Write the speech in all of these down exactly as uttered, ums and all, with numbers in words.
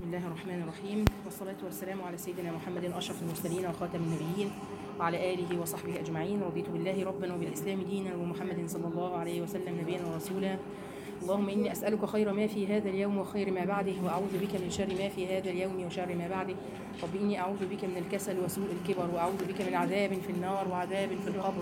الله الرحمن الرحيم، والصلاة والسلام على سيدنا محمد أشرف المرسلين وخاتم النبيين وعلى آله وصحبه أجمعين. رضيت بالله ربا وبالإسلام دينا ومحمد صلى الله عليه وسلم نبيا ورسولا. اللهم إني أسألك خير ما في هذا اليوم وخير ما بعده، وأعوذ بك من شر ما في هذا اليوم وشر ما بعده. رب إني أعوذ بك من الكسل وسوء الكبر، وأعوذ بك من عذاب في النار وعذاب في القبر.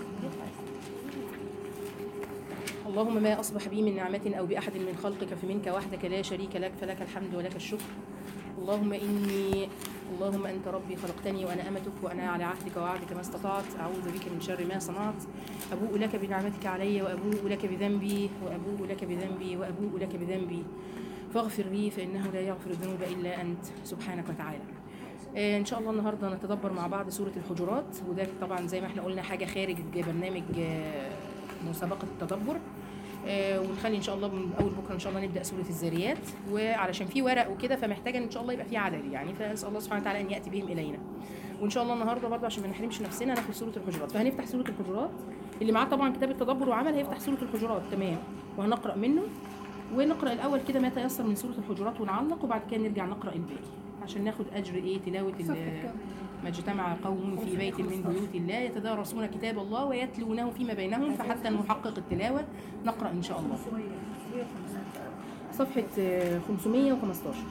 اللهم ما أصبح بي من نعمة أو بأحد من خلقك فمنك وحدك لا شريك لك، فلك الحمد ولك الشكر. اللهم إني اللهم أنت ربي خلقتني وأنا أمتك، وأنا على عهدك ووعدك ما استطعت. أعوذ بك من شر ما صنعت. أبوء لك بنعمتك علي وأبوء لك بذنبي وأبوء لك بذنبي وأبوء لك بذنبي فاغفر لي فإنه لا يغفر الذنوب إلا أنت سبحانك وتعالى. آه إن شاء الله النهاردة نتدبر مع بعض سورة الحجرات، وده طبعا زي ما احنا قلنا حاجة خارج برنامج آه مسابقة التدبر. آه ونخلي ان شاء الله من اول بكره ان شاء الله نبدا سوره الذاريات، وعلشان في ورق وكده فمحتاجه ان شاء الله يبقى في عدد يعني، فاسال الله سبحانه وتعالى ان ياتي بهم الينا. وان شاء الله النهارده برضه عشان ما نحرمش نفسنا ناخد سوره الحجرات، فهنفتح سوره الحجرات. اللي معاه طبعا كتاب التدبر وعمل هيفتح سوره الحجرات، تمام، وهنقرا منه. ونقرا الاول كده ما تيسر من سوره الحجرات ونعلق، وبعد كده نرجع نقرا الباقي عشان ناخد اجر ايه تلاوه. ما اجتمع قوم في بيت من بيوت الله يتدارسون كتاب الله ويتلونه فيما بينهم فحتى نحقق التلاوة. نقرأ إن شاء الله صفحة خمسمائة وخمسة عشر.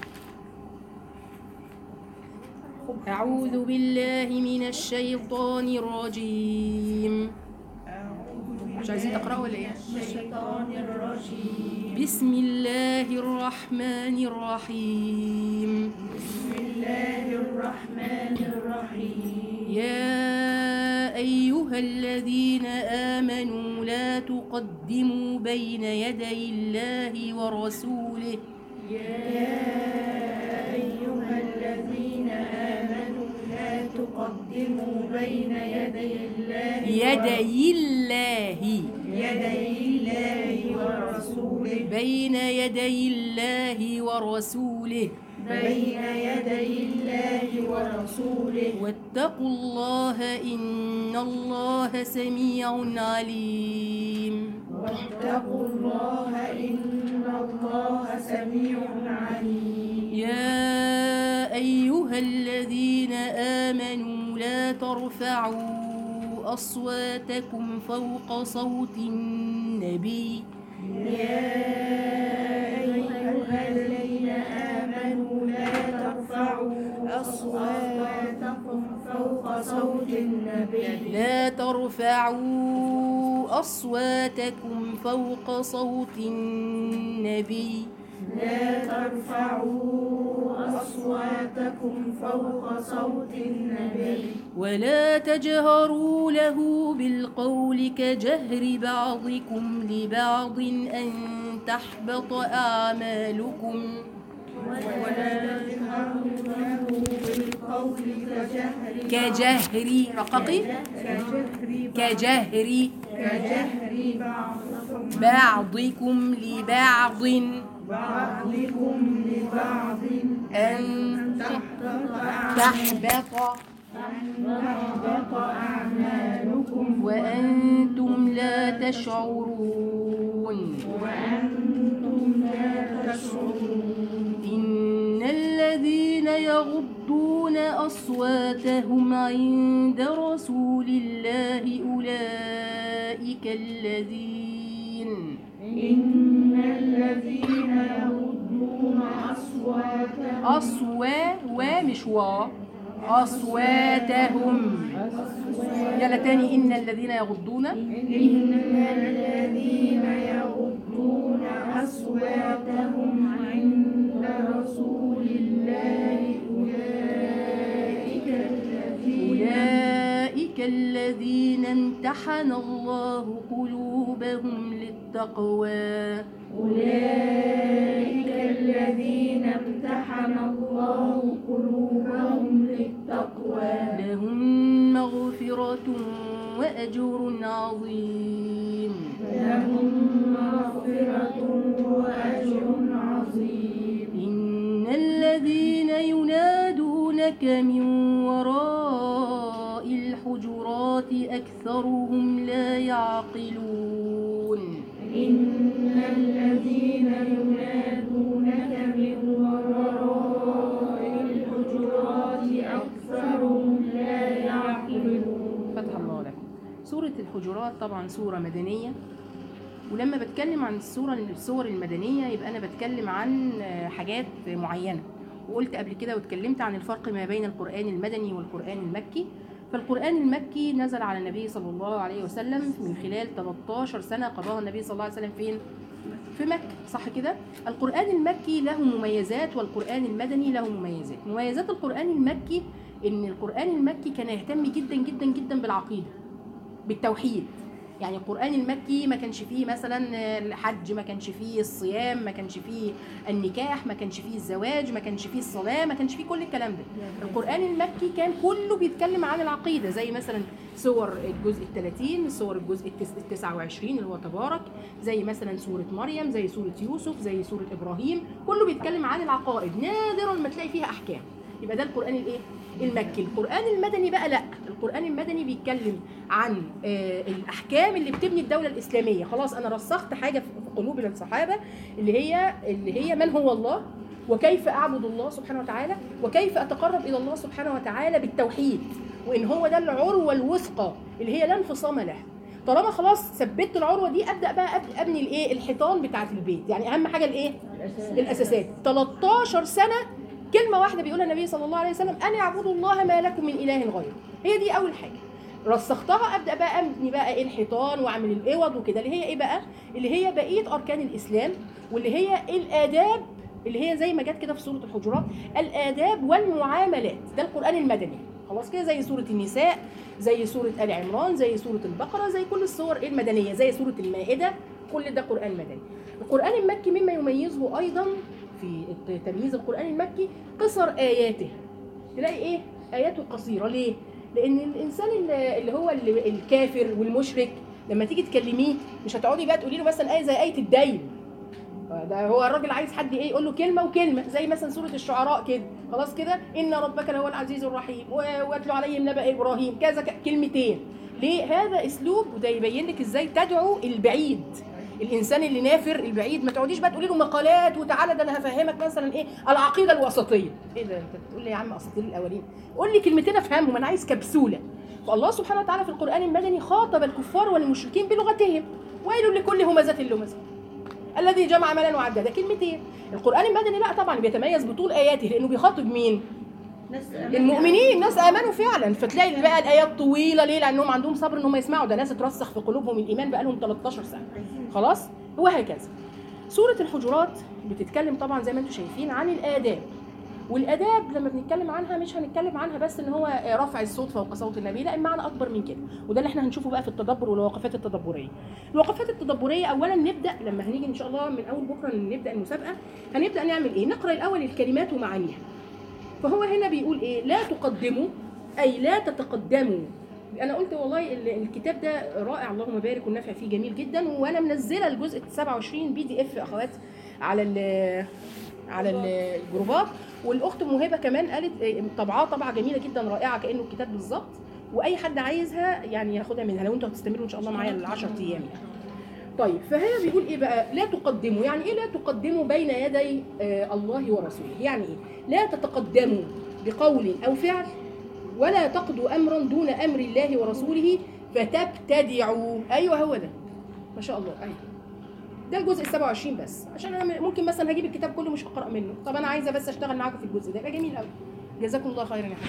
أعوذ بالله من الشيطان الرجيم. مش عايزين تقرأوا ولا إيه؟ الشيطان الرجيم. بسم الله الرحمن الرحيم. بسم الله الرحمن الرحيم. يا أيها الذين آمنوا لا تقدموا بين يدي الله ورسوله. يا أيها الذين آمنوا لا تقدموا بين يدي الله يدي الله يدي الله ورسوله بين يدي الله ورسوله بين يدي الله ورسوله واتقوا الله إن الله سميع عليم. واتقوا الله إن الله سميع عليم. يا أيها الذين آمنوا لا ترفعوا أصواتكم فوق صوت النبي. يا أيها الذين آمنوا لا ترفعوا أصواتكم فوق صوت النبي. لا ترفعوا أصواتكم فوق صوت النبي. لا ترفعوا أصواتكم فوق صوت النبي. ولا تجهروا له بالقول كجهر بعضكم لبعض أن تحبط أعمالكم. ولا تجهروا له بالقول كجهر كجهر رققي كجهر كجهر بعضكم بعضكم لبعض بعضكم لبعض أن تحبط تحبط أعمالكم وأنتم لا تشعرون. وأنتم لا تشعرون. إن الذين يغضون أصواتهم عند رسول الله أولئك الذين إن الذين يغضون أصواتهم أصوا ومش وا أصواتهم. يلا تاني، إن الذين يغضون إن الذين يغضون أصواتهم عند رسول الله أولئك الذين أولئك الذين امتحن الله قلوبهم للتقوى. أولئك الذين امتحن الله قلوبهم للتقوى. لهم مغفرة وأجر عظيم. لهم مغفرة وأجر عظيم. إن الذين ينادونك من وراء الحجرات أكثرهم لا يعقلون. إن الذين ينادونك من وراء الحجرات طبعا سورة مدنية، ولما بتكلم عن السورة السور المدنية يبقى أنا بتكلم عن حاجات معينة، وقلت قبل كده واتكلمت عن الفرق ما بين القرآن المدني والقرآن المكي. فالقرآن المكي نزل على النبي صلى الله عليه وسلم من خلال ثلاثة عشر سنة قضاها النبي صلى الله عليه وسلم فين؟ في مكة، صح كده؟ القرآن المكي له مميزات والقرآن المدني له مميزات. مميزات القرآن المكي إن القرآن المكي كان يهتم جدا جدا جدا بالعقيدة، بالتوحيد. يعني القرآن المكي ما كانش فيه مثلا الحج، ما كانش فيه الصيام، ما كانش فيه النكاح، ما كانش فيه الزواج، ما كانش فيه الصلاة، ما كانش فيه كل الكلام ده. القرآن المكي كان كله بيتكلم عن العقيدة، زي مثلا سور الجزء الثلاثين، سور الجزء التسعة وعشرين اللي هو تبارك، زي مثلا سورة مريم، زي سورة يوسف، زي سورة إبراهيم، كله بيتكلم عن العقائد، نادرا ما تلاقي فيها أحكام. يبقى ده القرآن الايه؟ المكي. القرآن المدني بقى لا، القرآن المدني بيتكلم عن آه الأحكام اللي بتبني الدولة الإسلامية. خلاص أنا رسخت حاجة في قلوب الصحابة اللي هي اللي هي من هو الله، وكيف أعبد الله سبحانه وتعالى، وكيف أتقرب إلى الله سبحانه وتعالى بالتوحيد، وإن هو ده العروة الوثقى اللي هي لا انفصام لها. طالما خلاص ثبت العروة دي أبدأ بقى أبني الإيه؟ الحيطان بتاعة البيت. يعني أهم حاجة الإيه؟ الأساسات. ثلاثة عشر سنة كلمة واحدة بيقولها النبي صلى الله عليه وسلم: أن اعبدوا الله ما لكم من إله غيره. هي دي أول حاجة رسختها. أبدأ بقى أبني بقى إيه؟ الحيطان وأعمل الأوض وكده، اللي هي إيه بقى؟ اللي هي بقية أركان الإسلام، واللي هي الآداب اللي هي زي ما جت كده في سورة الحجرات، الآداب والمعاملات. ده القرآن المدني. خلاص كده، زي سورة النساء، زي سورة آل عمران، زي سورة البقرة، زي كل السور المدنية، زي سورة المائدة، كل ده قرآن مدني. القرآن المكي مما يميزه أيضا في تمييز القرآن المكي قصر آياته. تلاقي إيه؟ آياته قصيرة. ليه؟ لأن الإنسان اللي هو الكافر والمشرك لما تيجي تكلميه مش هتقعدي بقى تقولي له مثلا آية زي آية الدين. ده هو الراجل عايز حد ايه يقول له كلمه وكلمه، زي مثلا سوره الشعراء كده. خلاص كده، ان ربك لهو العزيز الرحيم، واتلو عليهم نبأ ابراهيم، كذا كلمتين. ليه؟ هذا اسلوب، وده يبين لك ازاي تدعو البعيد، الانسان اللي نافر البعيد. ما تقعديش بقى تقولي له مقالات وتعالى ده انا هفهمك مثلا ايه العقيده الوسطيه. ايه ده انت بتقول لي يا عم اساطير الاولين؟ قول لي كلمتين افهمهم، انا عايز كبسوله. فالله سبحانه وتعالى في القران المدني خاطب الكفار والمشركين بلغتهم: ويل لكل همزه لمزه الذي جمع مالا وعدده. كلمتين. القرآن المدني لا طبعا بيتميز بطول آياته، لأنه بيخاطب مين؟ المؤمنين، ناس آمنوا فعلا. فتلاقي بقى الآيات طويلة. ليه؟ لأنهم عندهم صبر إنهم يسمعوا. ده ناس اترسخ في قلوبهم الإيمان بقى لهم ثلاثة عشر سنة. خلاص؟ وهكذا. سورة الحجرات بتتكلم طبعا زي ما انتم شايفين عن الآداب. والآداب لما بنتكلم عنها مش هنتكلم عنها بس ان هو رفع الصوت فوق صوت النبي، لا، المعنى اكبر من كده. وده اللي احنا هنشوفه بقى في التدبر والوقفات التدبريه. الوقفات التدبريه اولا نبدا لما هنيجي ان شاء الله من اول بكره نبدا المسابقه، هنبدا نعمل ايه؟ نقرا الاول الكلمات ومعانيها. فهو هنا بيقول ايه؟ لا تقدموا، اي لا تتقدموا. انا قلت والله الكتاب ده رائع، اللهم بارك، والنفع فيه جميل جدا. وانا منزله الجزء سبعة وعشرين بي دي اف اخوات على ال على الجروبات. والاخت موهبه كمان قالت طبعاه طبعه جميله جدا رائعه كانه الكتاب بالظبط، واي حد عايزها يعني ياخدها منها لو انتوا هتستمروا ان شاء الله معايا العشر ايام يعني. طيب، فهي بيقول ايه بقى؟ لا تقدموا. يعني ايه لا تقدموا بين يدي آه الله ورسوله؟ يعني ايه؟ لا تتقدموا بقول او فعل، ولا تقضوا امرا دون امر الله ورسوله فتبتدعوا. ايوه هو ده، ما شاء الله. ايوه ده الجزء السبعة وعشرين بس، عشان انا ممكن مثلا هجيب الكتاب كله مش هقرا منه. طب انا عايزه بس اشتغل معاكم في الجزء ده، يبقى جميل قوي. جزاكم الله خيرا يا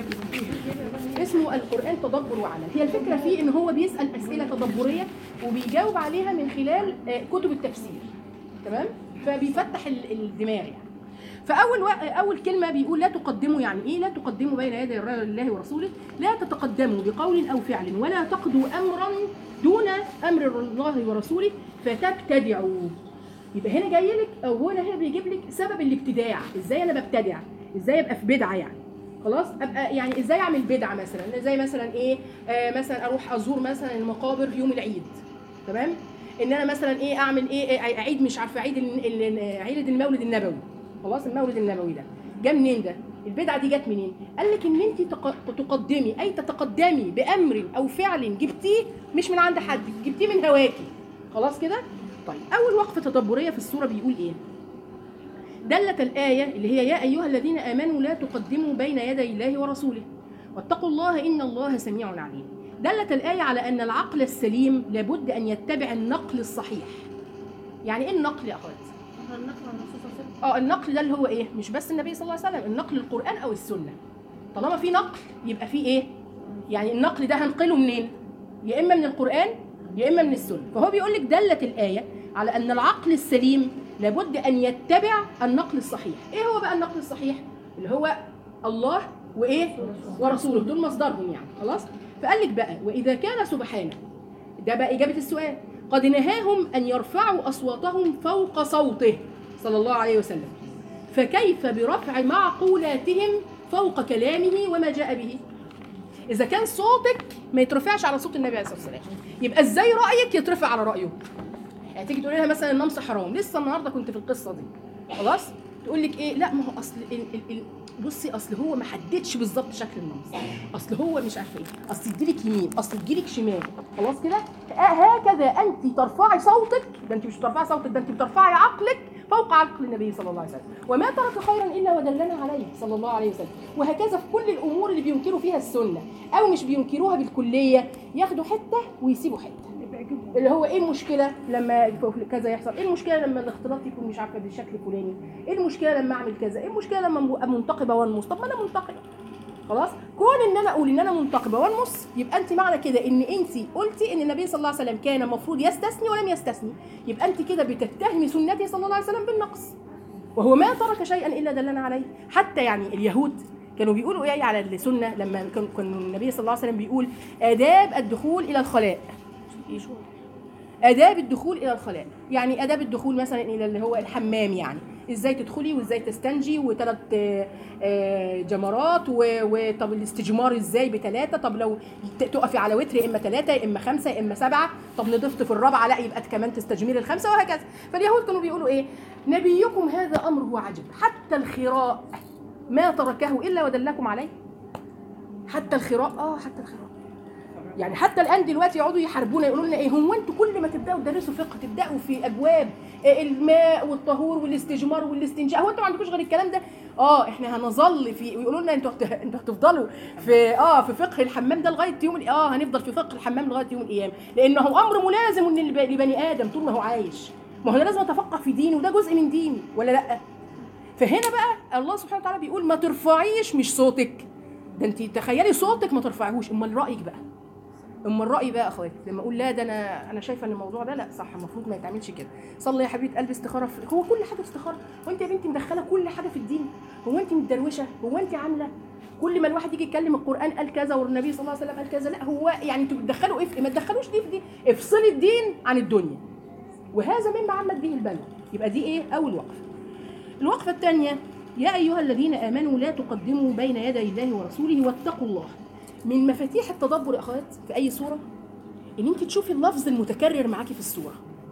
حاجه. اسمه القران تدبر وعمل. هي الفكره فيه ان هو بيسال اسئله تدبريه وبيجاوب عليها من خلال كتب التفسير، تمام؟ فبيفتح الدماغ يعني. فاول و... اول كلمه بيقول لا تقدموا. يعني ايه لا تقدموا بين يدي الله ورسوله؟ لا تتقدموا بقول او فعل، ولا تقضوا امرا دون امر الله ورسوله فتبتدعوا. يبقى هنا جاي لك او هنا هنا بيجيب لك سبب الابتداع. ازاي انا ببتدع؟ ازاي ابقى في بدعه يعني؟ خلاص، ابقى يعني ازاي اعمل بدعه مثلا؟ زي مثلا ايه؟ آه مثلا اروح ازور مثلا المقابر في يوم العيد، تمام؟ ان انا مثلا ايه اعمل ايه؟ اعيد مش عارفه عيد عيد المولد النبوي. خلاص، المولد النبوي ده جه منين؟ ده البدعه دي جت منين؟ قال لك ان انت تقدمي، اي تتقدمي بامر او فعل جبتيه مش من عند حد، جبتيه من هواكي. خلاص كده؟ طيب، اول وقفه تدبريه في السوره بيقول ايه؟ دلت الايه اللي هي يا ايها الذين امنوا لا تقدموا بين يدي الله ورسوله واتقوا الله ان الله سميع عليم. دلت الآية على أن العقل السليم لابد أن يتبع النقل الصحيح. يعني إيه النقل يا أخوات؟ النقل عن الرسول صلى الله عليه وسلم. اه النقل ده اللي هو ايه؟ مش بس النبي صلى الله عليه وسلم، النقل القرآن او السنة. طالما في نقل يبقى في ايه؟ يعني النقل ده هنقله منين؟ يا اما من القرآن يا اما من السنة. فهو بيقول لك دلت الآية على ان العقل السليم لابد ان يتبع النقل الصحيح. ايه هو بقى النقل الصحيح؟ اللي هو الله وايه؟ ورسوله، دول مصدرهم يعني. خلاص؟ فقال لك بقى واذا كان سبحانه، ده بقى اجابة السؤال، قد نهاهم ان يرفعوا اصواتهم فوق صوته صلى الله عليه وسلم، فكيف برفع معقولاتهم فوق كلامه وما جاء به؟ إذا كان صوتك ما يترفعش على صوت النبي عليه الصلاة والسلام، يبقى إزاي رأيك يترفع على رأيه؟ يعني تيجي تقولي لها مثلا النمس حرام، لسه النهارده كنت في القصة دي، خلاص؟ تقول لك إيه؟ لا ما هو أصل ال ال ال بصي أصل هو ما حددش بالظبط شكل النمس، أصل هو مش عارفة إيه، أصل يديلك يمين، أصل يديلك شمال، خلاص كده؟ هكذا أنت ترفعي صوتك، ده أنت مش بترفعي صوتك، ده أنت بترفعي عقلك فوق عقل النبي صلى الله عليه وسلم، وما ترك خيرا الا ودلنا عليه صلى الله عليه وسلم. وهكذا في كل الامور اللي بينكروا فيها السنه او مش بينكروها بالكليه، ياخدوا حته ويسيبوا حته. اللي هو ايه المشكله لما كذا يحصل؟ ايه المشكله لما الاختلاط يكون مش عارفه بالشكل الفلاني؟ ايه المشكله لما اعمل كذا؟ ايه المشكله لما ابقى منتقبه وانمص؟ طب ما انا منتقبه، خلاص؟ كون ان انا اقول ان انا منتقبه وانمص، يبقى انت معنى كده ان انت قلتي ان النبي صلى الله عليه وسلم كان المفروض يستثني ولم يستثني، يبقى انت كده بتتهمي سنته صلى الله عليه وسلم بالنقص، وهو ما ترك شيئا الا دلنا عليه. حتى يعني اليهود كانوا بيقولوا ايه على السنه لما كان النبي صلى الله عليه وسلم بيقول آداب الدخول الى الخلاء، آداب الدخول إلى الخلاء، يعني آداب الدخول مثلا إلى اللي هو الحمام، يعني إزاي تدخلي وإزاي تستنجي، وثلاث جمرات، وطب الاستجمار إزاي بثلاثة، طب لو تقفي على وتر يا إما ثلاثة يا إما خمسة يا إما سبعة، طب نضفت في الرابعة لا يبقى كمان تستجمري الخمسة، وهكذا. فاليهود كانوا بيقولوا إيه؟ نبيكم هذا أمره عجب، حتى الخراء ما تركه إلا ودلكم عليه. حتى الخراء آه حتى الخراء يعني حتى الان دلوقتي يقعدوا يحاربونا يقولوا لنا ايه، هو انتوا كل ما تبداوا تدرسوا فقه تبداوا في ابواب الماء والطهور والاستجمار والاستنجاء، هو انتوا ما عندكوش غير الكلام ده؟ اه احنا هنظل في، ويقولوا لنا انتوا انتوا هتفضلوا في اه في فقه الحمام ده لغايه يوم اه هنفضل في فقه الحمام لغايه يوم القيامه، لانه هو امر ملازم لبني ادم طول ما هو عايش. ما هو انا لازم اتفقه في ديني وده جزء من ديني ولا لا؟ فهنا بقى الله سبحانه وتعالى بيقول ما ترفعيش مش صوتك، ده انت تخيلي صوتك ما ترفعيهوش، امال رايك بقى؟ اما الراي بقى اخواتي لما اقول لا ده انا انا شايفه ان الموضوع ده لا صح، المفروض ما يتعملش كده. صلي يا حبيبه قلبي استخاره في... هو كل حاجه استخاره؟ وانت يا بنتي مدخله كل حاجه في الدين؟ هو انت متدروشه؟ هو انت عامله كل ما الواحد يجي يتكلم القران قال كذا والنبي صلى الله عليه وسلم قال كذا؟ لا هو يعني انتوا بتدخلوا ايه؟ ما تدخلوش دي في دي، افصلي الدين عن الدنيا، وهذا مما عمت به البلوى. يبقى دي ايه؟ اول وقفه. الوقفه الثانيه، يا ايها الذين امنوا لا تقدموا بين يدي الله ورسوله واتقوا الله. من مفاتيح التدبر يا اخوات في اي سوره ان انت تشوفي اللفظ المتكرر معاكي في السوره.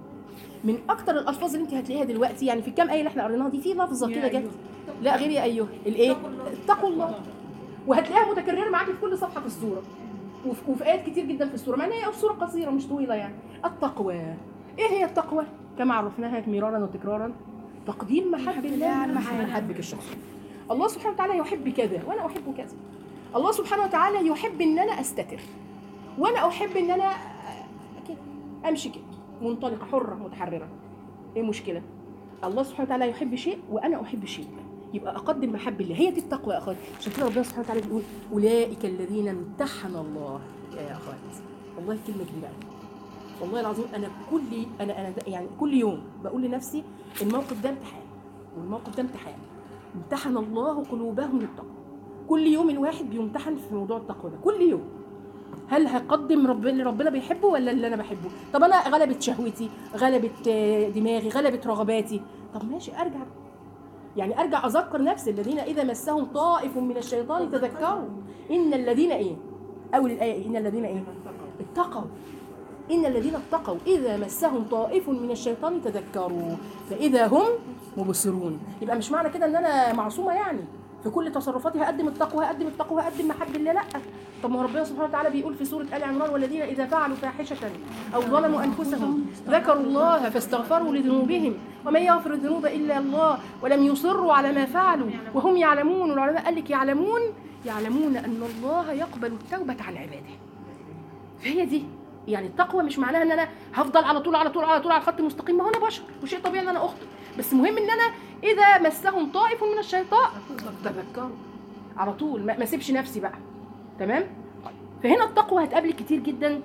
من اكتر الالفاظ اللي انت هتلاقيها دلوقتي يعني في الكام ايه اللي احنا قريناها دي، في لفظه كده جت، لا غير يا ايها الايه، اتقوا الله، وهتلاقيها متكرره معاكي في كل صفحه في السوره، وفي, وفي ايات كتير جدا في السوره، مع ان هي السوره قصيره مش طويله يعني. التقوى، ايه هي التقوى؟ كما عرفناها مرارا وتكرارا، تقديم محب الله على محبك الشخصي. الله سبحانه وتعالى يحب كذا وانا احب كذا. الله سبحانه وتعالى يحب ان انا استتر، وانا احب ان انا كده امشي كده منطلقه حره متحرره. ايه مشكله؟ الله سبحانه وتعالى يحب شيء وانا احب شيء، يبقى اقدم محب الله. هي دي التقوى يا اخوات. عشان كده ربنا سبحانه وتعالى بيقول اولئك الذين امتحن الله. يا اخوات والله كلمه كبيره والله العظيم. انا كل انا انا يعني كل يوم بقول لنفسي الموقف ده امتحان والموقف ده امتحان، امتحن الله قلوبهم للتقوى. كل يوم الواحد بيمتحن في موضوع التقوى ده كل يوم. هل هقدم رب اللي ربنا بيحبه ولا اللي انا بحبه؟ طب انا غلبت شهوتي، غلبت دماغي، غلبت رغباتي، طب ماشي ارجع يعني ارجع اذكر نفسي الذين اذا مسهم طائف من الشيطان تذكروا ان الذين ايه اول الايه ان الذين ايه اتقوا ان الذين اتقوا اذا مسهم طائف من الشيطان تذكروا فاذا هم مبصرون. يبقى مش معنى كده ان انا معصومه يعني في كل تصرفاتي هقدم التقوى هقدم التقوى هقدم محب الله، لا. طب ما ربنا سبحانه وتعالى بيقول في سوره ال عمران والذين اذا فعلوا فاحشه او ظلموا انفسهم ذكروا الله فاستغفروا لذنوبهم ومن يغفر الذنوب الا الله ولم يصروا على ما فعلوا وهم يعلمون. والعلماء قال لك يعلمون يعلمون ان الله يقبل التوبه عن عباده. فهي دي يعني التقوى. مش معناها ان انا هفضل على طول على طول على طول على الخط المستقيم، ما هو انا بشر وشيء طبيعي ان انا اخطئ، بس مهم ان انا اذا مسهم طائف من الشيطان تذكروا على طول، ما اسيبش نفسي بقى. تمام. فهنا التقوى هتقابلك كتير جدا.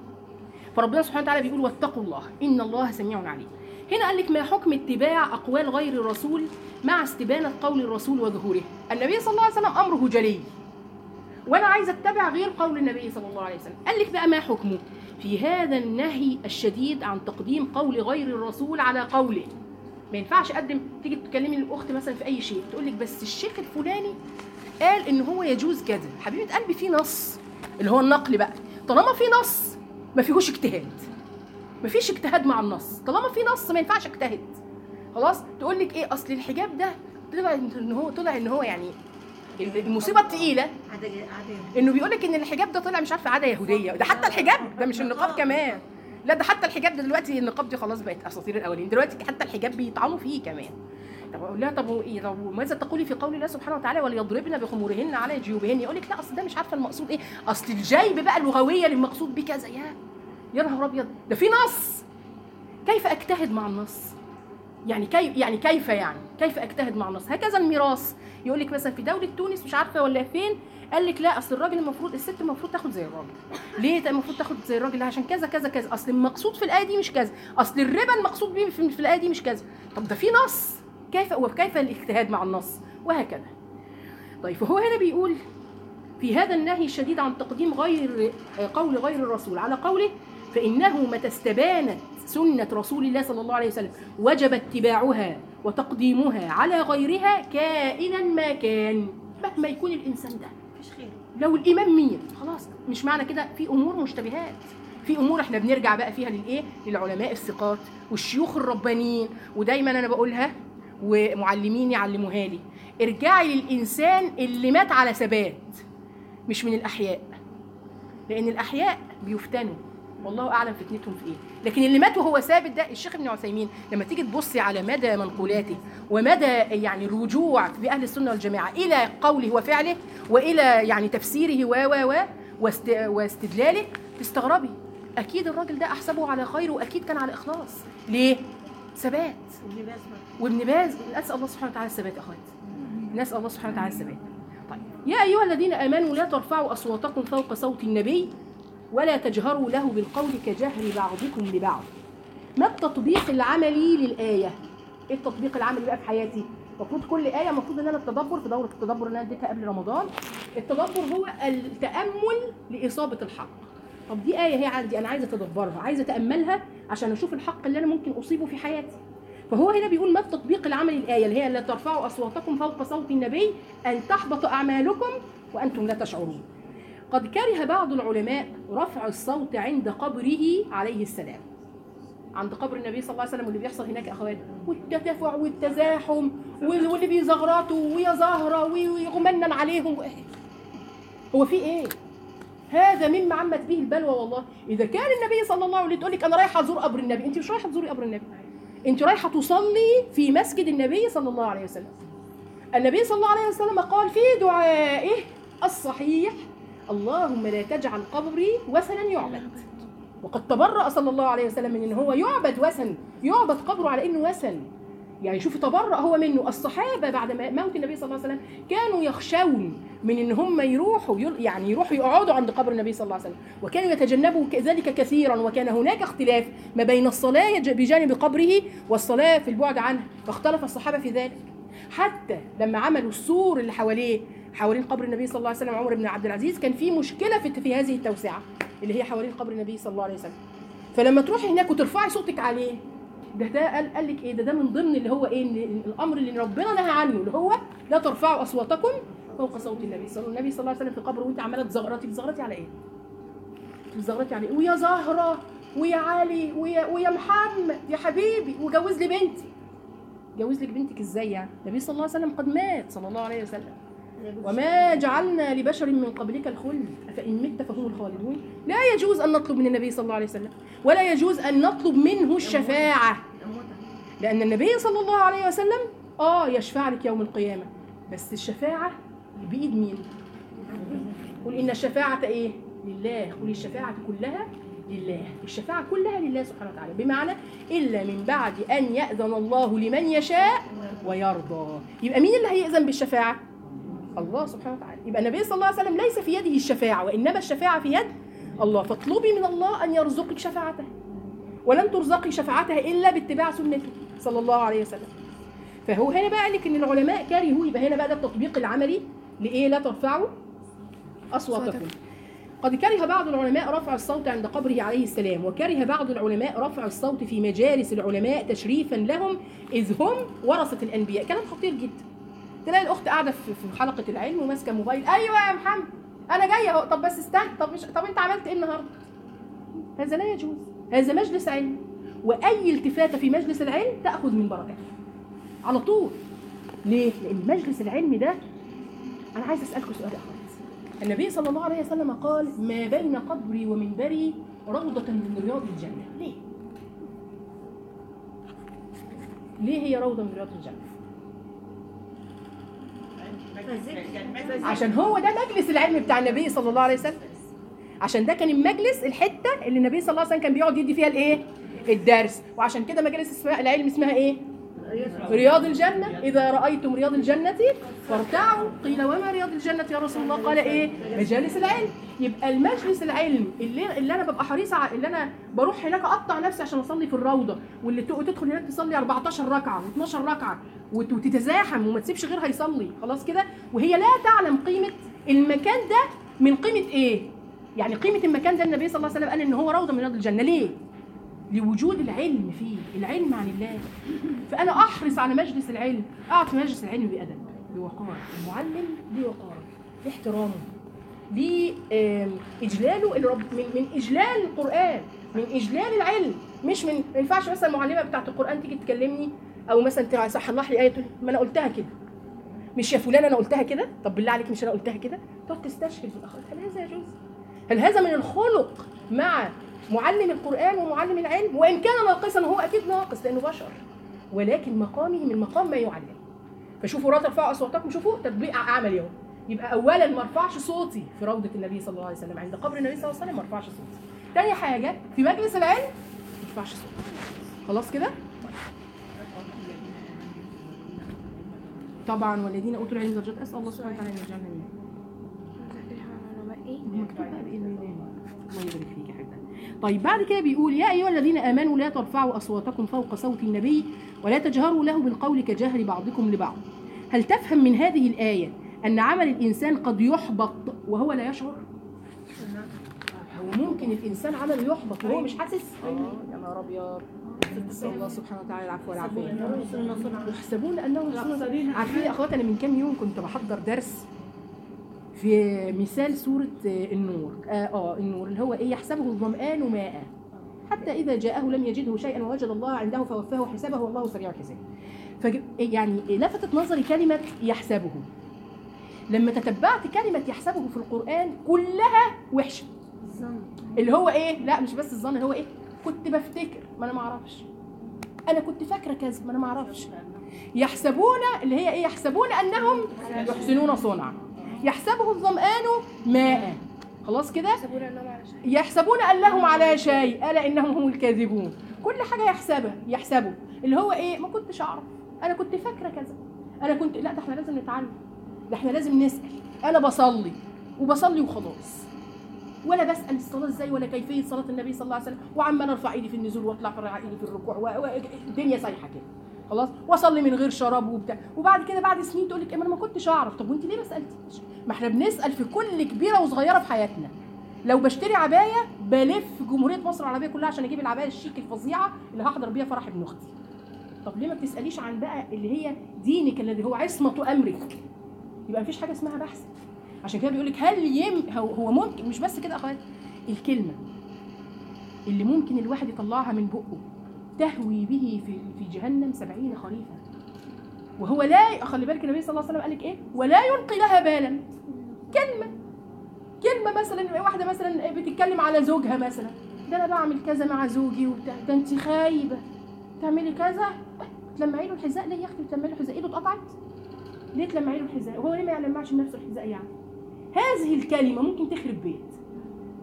فربنا سبحانه وتعالى بيقول واتقوا الله ان الله سميع عليم. هنا قال لك ما حكم اتباع اقوال غير الرسول مع استبانه قول الرسول وظهوره. النبي صلى الله عليه وسلم امره جلي، وانا عايزه اتبع غير قول النبي صلى الله عليه وسلم. قال لك بقى ما حكمه في هذا النهي الشديد عن تقديم قول غير الرسول على قوله. ما ينفعش اقدم، تيجي تكلمي الاخت مثلا في اي شيء تقول لك بس الشيخ الفلاني قال ان هو يجوز كذا. حبيبه قلبي في نص اللي هو النقل بقى، طالما في نص ما فيهوش اجتهاد، ما فيش اجتهاد مع النص. طالما في نص ما ينفعش اجتهد. خلاص. تقول لك ايه اصل الحجاب ده طلع ان هو طلع ان هو يعني المصيبه الثقيله انه بيقول لك ان الحجاب ده طلع مش عارفه عاده يهوديه. ده حتى الحجاب ده مش النقاب كمان، لا ده حتى الحجاب ده دلوقتي النقاب دي خلاص بقت اساطير الاولين، دلوقتي حتى الحجاب بيطعنوا فيه كمان. طب اقول لها طب ايه، طب ماذا تقولي في قول الله سبحانه وتعالى وليضربن بخمورهن على جيوبهن؟ يقول لك لا اصل ده مش عارفه المقصود ايه، اصل الجيب بقى اللغويه للمقصود بيه كذا. يا يا نهار ابيض، ده في نص. كيف اجتهد مع النص؟ يعني كيف يعني كيف يعني كيف اجتهد مع النص؟ هكذا الميراث. يقول لك مثلا في دوله تونس مش عارفه ولا فين، قال لك لا اصل الراجل المفروض الست المفروض تاخد زي الراجل. ليه المفروض تاخد زي الراجل؟ عشان كذا كذا كذا، اصل المقصود في الايه دي مش كذا، اصل الربا المقصود بيه في الايه دي مش كذا. طب ده في نص، كيف وكيف الاجتهاد مع النص؟ وهكذا. طيب فهو هنا بيقول في هذا النهي الشديد عن تقديم غير قول غير الرسول على قوله، فإنه متى استبانت سنة رسول الله صلى الله عليه وسلم وجب اتباعها وتقديمها على غيرها كائنا ما كان، مهما يكون الإنسان ده. مفيش خير. لو الإمام مين خلاص، مش معنى كده. في أمور مشتبهات، في أمور احنا بنرجع بقى فيها للإيه؟ للعلماء الثقات والشيوخ الربانيين. ودايما أنا بقولها ومعلمين يعلموها لي، ارجعي للإنسان اللي مات على ثبات مش من الأحياء، لأن الأحياء بيفتنوا والله أعلم فتنتهم في إيه، لكن اللي مات وهو ثابت ده الشيخ ابن عثيمين. لما تيجي تبصي على مدى منقولاته ومدى يعني الرجوع بأهل السنة والجماعة إلى قوله وفعله وإلى يعني تفسيره و و و واستدلاله، تستغربي. أكيد الراجل ده أحسبه على خير، وأكيد كان على إخلاص. ليه؟ ثبات. وابن باز نسأل الله سبحانه وتعالى الثبات. أخوات نسأل الله سبحانه وتعالى الثبات. طيب يا أيها الذين آمنوا لا ترفعوا أصواتكم فوق صوت النبي ولا تجهروا له بالقول كجهر بعضكم لبعض. ما التطبيق العملي للآية؟ إيه التطبيق العملي بقى في حياتي؟ المفروض كل آية المفروض إن أنا التدبر في دورة التدبر اللي أنا اديتها قبل رمضان. التدبر هو التأمل لإصابة الحق. طب دي آية هي عندي أنا عايزة أتدبرها، عايزة أتأملها عشان أشوف الحق اللي أنا ممكن أصيبه في حياتي. فهو هنا بيقول ما التطبيق العملي للآية اللي هي لا ترفعوا أصواتكم فوق صوت النبي أن تحبط أعمالكم وأنتم لا تشعرون. قد كره بعض العلماء رفع الصوت عند قبره عليه السلام، عند قبر النبي صلى الله عليه وسلم. واللي بيحصل هناك أخوات والتدافع والتزاحم واللي بيزغرطوا ويا زهرة ويغمنا عليهم، هو في إيه؟ هذا مما عمت به البلوى والله. إذا كان النبي صلى الله عليه وسلم تقول لك أنا رايحة أزور قبر النبي، أنت مش رايحة تزوري قبر النبي، أنت رايحة تصلي في مسجد النبي صلى الله عليه وسلم. النبي صلى الله عليه وسلم قال في دعائه الصحيح اللهم لا تجعل قبري وثنا يعبد. وقد تبرأ صلى الله عليه وسلم من ان هو يعبد وثن، يعبد قبره على انه وثن. يعني شوفي تبرأ هو منه. الصحابه بعد موت النبي صلى الله عليه وسلم كانوا يخشون من ان هم يروحوا يعني يروحوا يقعدوا عند قبر النبي صلى الله عليه وسلم، وكانوا يتجنبوا ذلك كثيرا. وكان هناك اختلاف ما بين الصلاه بجانب قبره والصلاه في البعد عنه، فاختلف الصحابه في ذلك. حتى لما عملوا السور اللي حواليه حوالين قبر النبي صلى الله عليه وسلم عمر بن عبد العزيز، كان في مشكله في, في هذه التوسعه اللي هي حوالين قبر النبي صلى الله عليه وسلم. فلما تروحي هناك وترفعي صوتك عليه، ده ده قال, قال لك ايه؟ ده ده من ضمن اللي هو ايه؟ الامر اللي ربنا نهى عنه، اللي هو لا ترفعوا اصواتكم فوق صوت النبي صلى النبي صلى الله عليه وسلم في قبره، وانت عماله تزغرطي. بتزغرطي على ايه؟ بتزغرطي على ايه؟ ويا زهره ويا علي ويا ويا محمد يا حبيبي وجوز لي بنتي. جوز لك بنتك ازاي يعني؟ النبي صلى الله عليه وسلم قد مات صلى الله عليه وسلم. وما جعلنا لبشر من قبلك الخلد أفإن مت فهم الخالدون. لا يجوز أن نطلب من النبي صلى الله عليه وسلم، ولا يجوز أن نطلب منه الشفاعة، لأن النبي صلى الله عليه وسلم آه يشفع لك يوم القيامة، بس الشفاعة بإيد مين؟ قل إن الشفاعة إيه؟ لله، قل الشفاعة كلها لله، الشفاعة كلها لله سبحانه وتعالى، بمعنى إلا من بعد أن يأذن الله لمن يشاء ويرضى. يبقى مين اللي هيأذن بالشفاعة؟ الله سبحانه وتعالى. يبقى النبي صلى الله عليه وسلم ليس في يده الشفاعة، وإنما الشفاعة في يد الله، فاطلبي من الله أن يرزقك شفاعته، ولن ترزقي شفاعته إلا باتباع سنته صلى الله عليه وسلم. فهو هنا بقى قال لك إن العلماء كرهوا، يبقى هنا بقى ده التطبيق العملي لإيه؟ لا ترفعوا أصواتكم. قد كره بعض العلماء رفع الصوت عند قبره عليه السلام، وكره بعض العلماء رفع الصوت في مجالس العلماء تشريفا لهم إذ هم ورثة الأنبياء. كلام خطير جدا. تلاقي الأخت قاعدة في حلقة العلم وماسكة موبايل، أيوة يا محمد أنا جاية أهو، طب بس استنى، طب مش طب أنت عملت إيه النهاردة؟ هذا لا يجوز، هذا مجلس علم، وأي التفاتة في مجلس العلم تأخذ من بركته على طول. ليه؟ لأن مجلس العلم ده، أنا عايز أسألكم سؤال يا أخوات. النبي صلى الله عليه وسلم قال ما بين قبري ومنبري روضة من رياض الجنة. ليه؟ ليه هي روضة من رياض الجنة؟ عشان هو ده مجلس العلم بتاع النبي صلى الله عليه وسلم، عشان ده كان المجلس، الحتة اللي النبي صلى الله عليه وسلم كان بيقعد يدي فيها الايه؟ الدرس. وعشان كده مجالس اسمها العلم اسمها ايه؟ رياض الجنة. إذا رأيتم رياض الجنة فارتعوا. قيل وما رياض الجنة يا رسول الله؟ قال إيه؟ مجالس العلم. يبقى المجلس العلم اللي, اللي أنا ببقى حريصة على، اللي أنا بروح هناك أقطع نفسي عشان أصلي في الروضة، واللي تدخل هناك تصلي أربعتاشر ركعة و12 ركعة وتتزاحم وما تسيبش غيرها يصلي، خلاص كده، وهي لا تعلم قيمة المكان ده من قيمة إيه؟ يعني قيمة المكان ده النبي صلى الله عليه وسلم قال إن هو روضة من رياض الجنة. ليه؟ لوجود العلم فيه، العلم عن الله. فأنا أحرص على مجلس العلم، أقعد في مجلس العلم بأدب، بوقار. المعلم ليه وقار، ليه احترامه، ليه إجلاله، من, من إجلال القرآن، من إجلال العلم. مش من ما ينفعش مثلا المعلمة بتاعت القرآن تيجي تكلمني أو مثلا تصحح لي آية تقول ما أنا قلتها كده، مش يا فلان أنا قلتها كده، طب بالله عليك مش أنا قلتها كده، تقعد تستشهد في الآخر. هل هذا يجوز؟ هل هذا من الخلق مع معلم القرآن ومعلم العلم؟ وإن كان ناقصا، هو أكيد ناقص لأنه بشر، ولكن مقامه من مقام ما يعلم. فشوفوا لا ترفعوا أصواتكم، شوفوا تطبيق عملي اهو. يبقى أولا ما ارفعش صوتي في روضة النبي صلى الله عليه وسلم، عند قبر النبي صلى الله عليه وسلم ما ارفعش صوتي. تاني حاجة في مجلس العلم ما ارفعش صوتي. خلاص كده؟ طبعا والذين أوتوا العلم درجات، أسأل الله سبحانه وتعالى أن يجعلنا منهم. مكتوب بقى بإذن الله. الله يبارك فيك يا حبيبي. طيب بعد كده بيقول يا أيها الذين آمنوا لا ترفعوا أصواتكم فوق صوت النبي ولا تجهروا له بالقول كجهر بعضكم لبعض. هل تفهم من هذه الآية أن عمل الإنسان قد يحبط وهو لا يشعر؟ هو ممكن الإنسان عمله يحبط وهو مش حاسس؟ يا نهار أبيض. نسأل الله سبحانه وتعالى العفو والعافية. يحسبون أنهم يحسنون. عارفين يا أخوات، أنا من كام يوم كنت بحضر درس في مثال سورة النور. آه, اه النور اللي هو ايه؟ يحسبه الظمآن ماء حتى إذا جاءه لم يجده شيئا ووجد الله عنده فوفاه حسابه والله سريع الحساب. يعني لفتت نظري كلمة يحسبه. لما تتبعت كلمة يحسبه في القرآن كلها وحشة. اللي هو ايه؟ لا مش بس الظن، اللي هو ايه؟ كنت بفتكر ما انا ما اعرفش، انا كنت فاكره كذا ما انا ما اعرفش. يحسبون اللي هي ايه؟ يحسبون انهم يحسنون صنعا. يحسبه الظمآن ماء، خلاص كده؟ يحسبون أنهم على شيء ألا إنهم هم الكاذبون. كل حاجة يحسبها يحسبوا اللي هو إيه؟ ما كنتش أعرف، أنا كنت فاكرة كذا، أنا كنت لا ده إحنا لازم نتعلم، ده إحنا لازم نسأل. أنا بصلي وبصلي وخلاص، ولا بسأل الصلاة إزاي ولا كيفية صلاة النبي صلى الله عليه وسلم، وعمال أرفع إيدي في النزول وأطلع أرفع إيدي في الركوع والدنيا سايحة كده، خلاص، واصلي من غير شراب وبتاع، وبعد كده بعد سنين تقول لك انا ما كنتش اعرف. طب وانت ليه ما سالتيش؟ ما احنا بنسال في كل كبيره وصغيره في حياتنا. لو بشتري عبايه بلف جمهوريه مصر العربيه كلها عشان اجيب العبايه الشيك الفظيعه اللي هحضر بيها فرح ابن اختي. طب ليه ما بتساليش عن بقى اللي هي دينك الذي هو عصمه امرك؟ يبقى مفيش حاجه اسمها بحث. عشان كده بيقول لك هل يم هو ممكن، مش بس كده اخوات، الكلمه اللي ممكن الواحد يطلعها من بقه تهوي به في في جهنم سبعين خريفا، وهو لا، خلي بالك النبي صلى الله عليه وسلم قال لك ايه؟ ولا يلقي لها بالا. كلمه كلمه مثلا واحده مثلا بتتكلم على زوجها مثلا، ده انا بعمل كذا مع زوجي وبتاع، ده انت خايبه تعملي كذا، تلمعي له الحذاء ليه يا اختي؟ تلمعي له الحذاء، ايده اتقطعت ليه تلمعي له الحذاء؟ وهو ليه ما يلمعش لنفسه الحذاء يعني؟ هذه الكلمه ممكن تخرب بيت،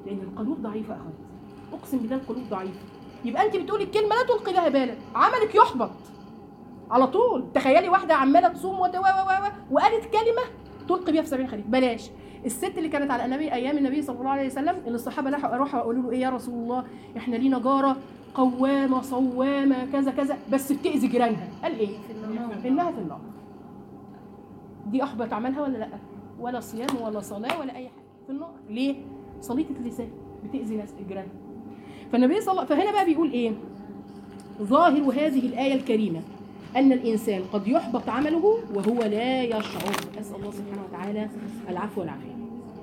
لان القلوب ضعيفه اخوات، اقسم بالله القلوب ضعيفه. يبقى انت بتقولي الكلمه لا تلقي لها بالا، عملك يحبط على طول. تخيلي واحده عماله تصوم و وقالت كلمه تلقي بيها في سبعين خريف. بلاش. الست اللي كانت على النبي ايام النبي صلى الله عليه وسلم، اللي الصحابه راحوا يقولوا له ايه يا رسول الله، احنا لينا جاره قوامه صوامه كذا كذا بس بتاذي جيرانها، قال ايه؟ انها في النار. دي احبط عملها ولا لا؟ ولا صيام ولا صلاه ولا اي حاجه، في النار. ليه؟ صليطه اللسان بتاذي ناس جيرانها. فالنبي صلى الله فهنا بقى بيقول ايه؟ ظاهر هذه الايه الكريمه ان الانسان قد يحبط عمله وهو لا يشعر. اسال الله سبحانه وتعالى العفو والعافيه.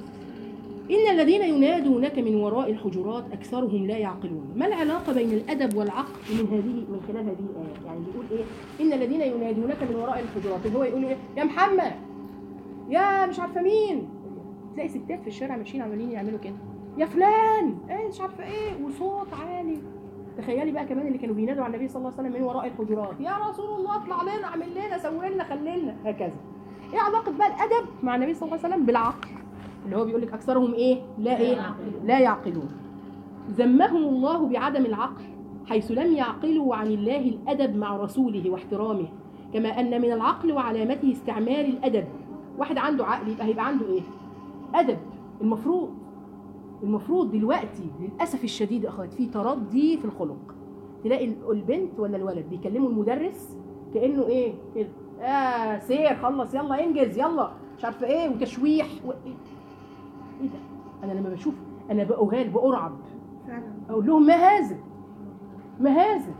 ان الذين ينادونك من وراء الحجرات اكثرهم لا يعقلون. ما العلاقه بين الادب والعقل من هذه من خلال هذه الايه؟ يعني بيقول ايه؟ ان الذين ينادونك من وراء الحجرات، اللي هو يقول ايه؟ يا محمد، يا مش عارفه مين. تلاقي ستات في الشارع ماشيين عمالين يعملوا كده، يا فلان ايه مش عارفه ايه، وصوت عالي. تخيلي بقى كمان اللي كانوا بينادوا على النبي صلى الله عليه وسلم من وراء الحجرات، يا رسول الله اطلع لنا، اعمل لنا، سوي لنا، خلي لنا، هكذا. ايه علاقه بقى الادب مع النبي صلى الله عليه وسلم بالعقل؟ اللي هو بيقول لك اكثرهم ايه؟ لا ايه؟ لا يعقلون. ذمهم الله بعدم العقل حيث لم يعقلوا عن الله الادب مع رسوله واحترامه، كما ان من العقل وعلامته استعمال الادب. واحد عنده عقل يبقى هيبقى عنده ايه؟ ادب. المفروض المفروض دلوقتي للاسف الشديد اخوات في تردي في الخلق. تلاقي البنت ولا الولد بيكلموا المدرس كانه ايه كده، اه سير خلص يلا انجز يلا مش عارفه ايه، وتشويح و... ايه ده؟ انا لما بشوف انا بأهال بأرعب فعلا، اقول لهم ما هذا ما هذا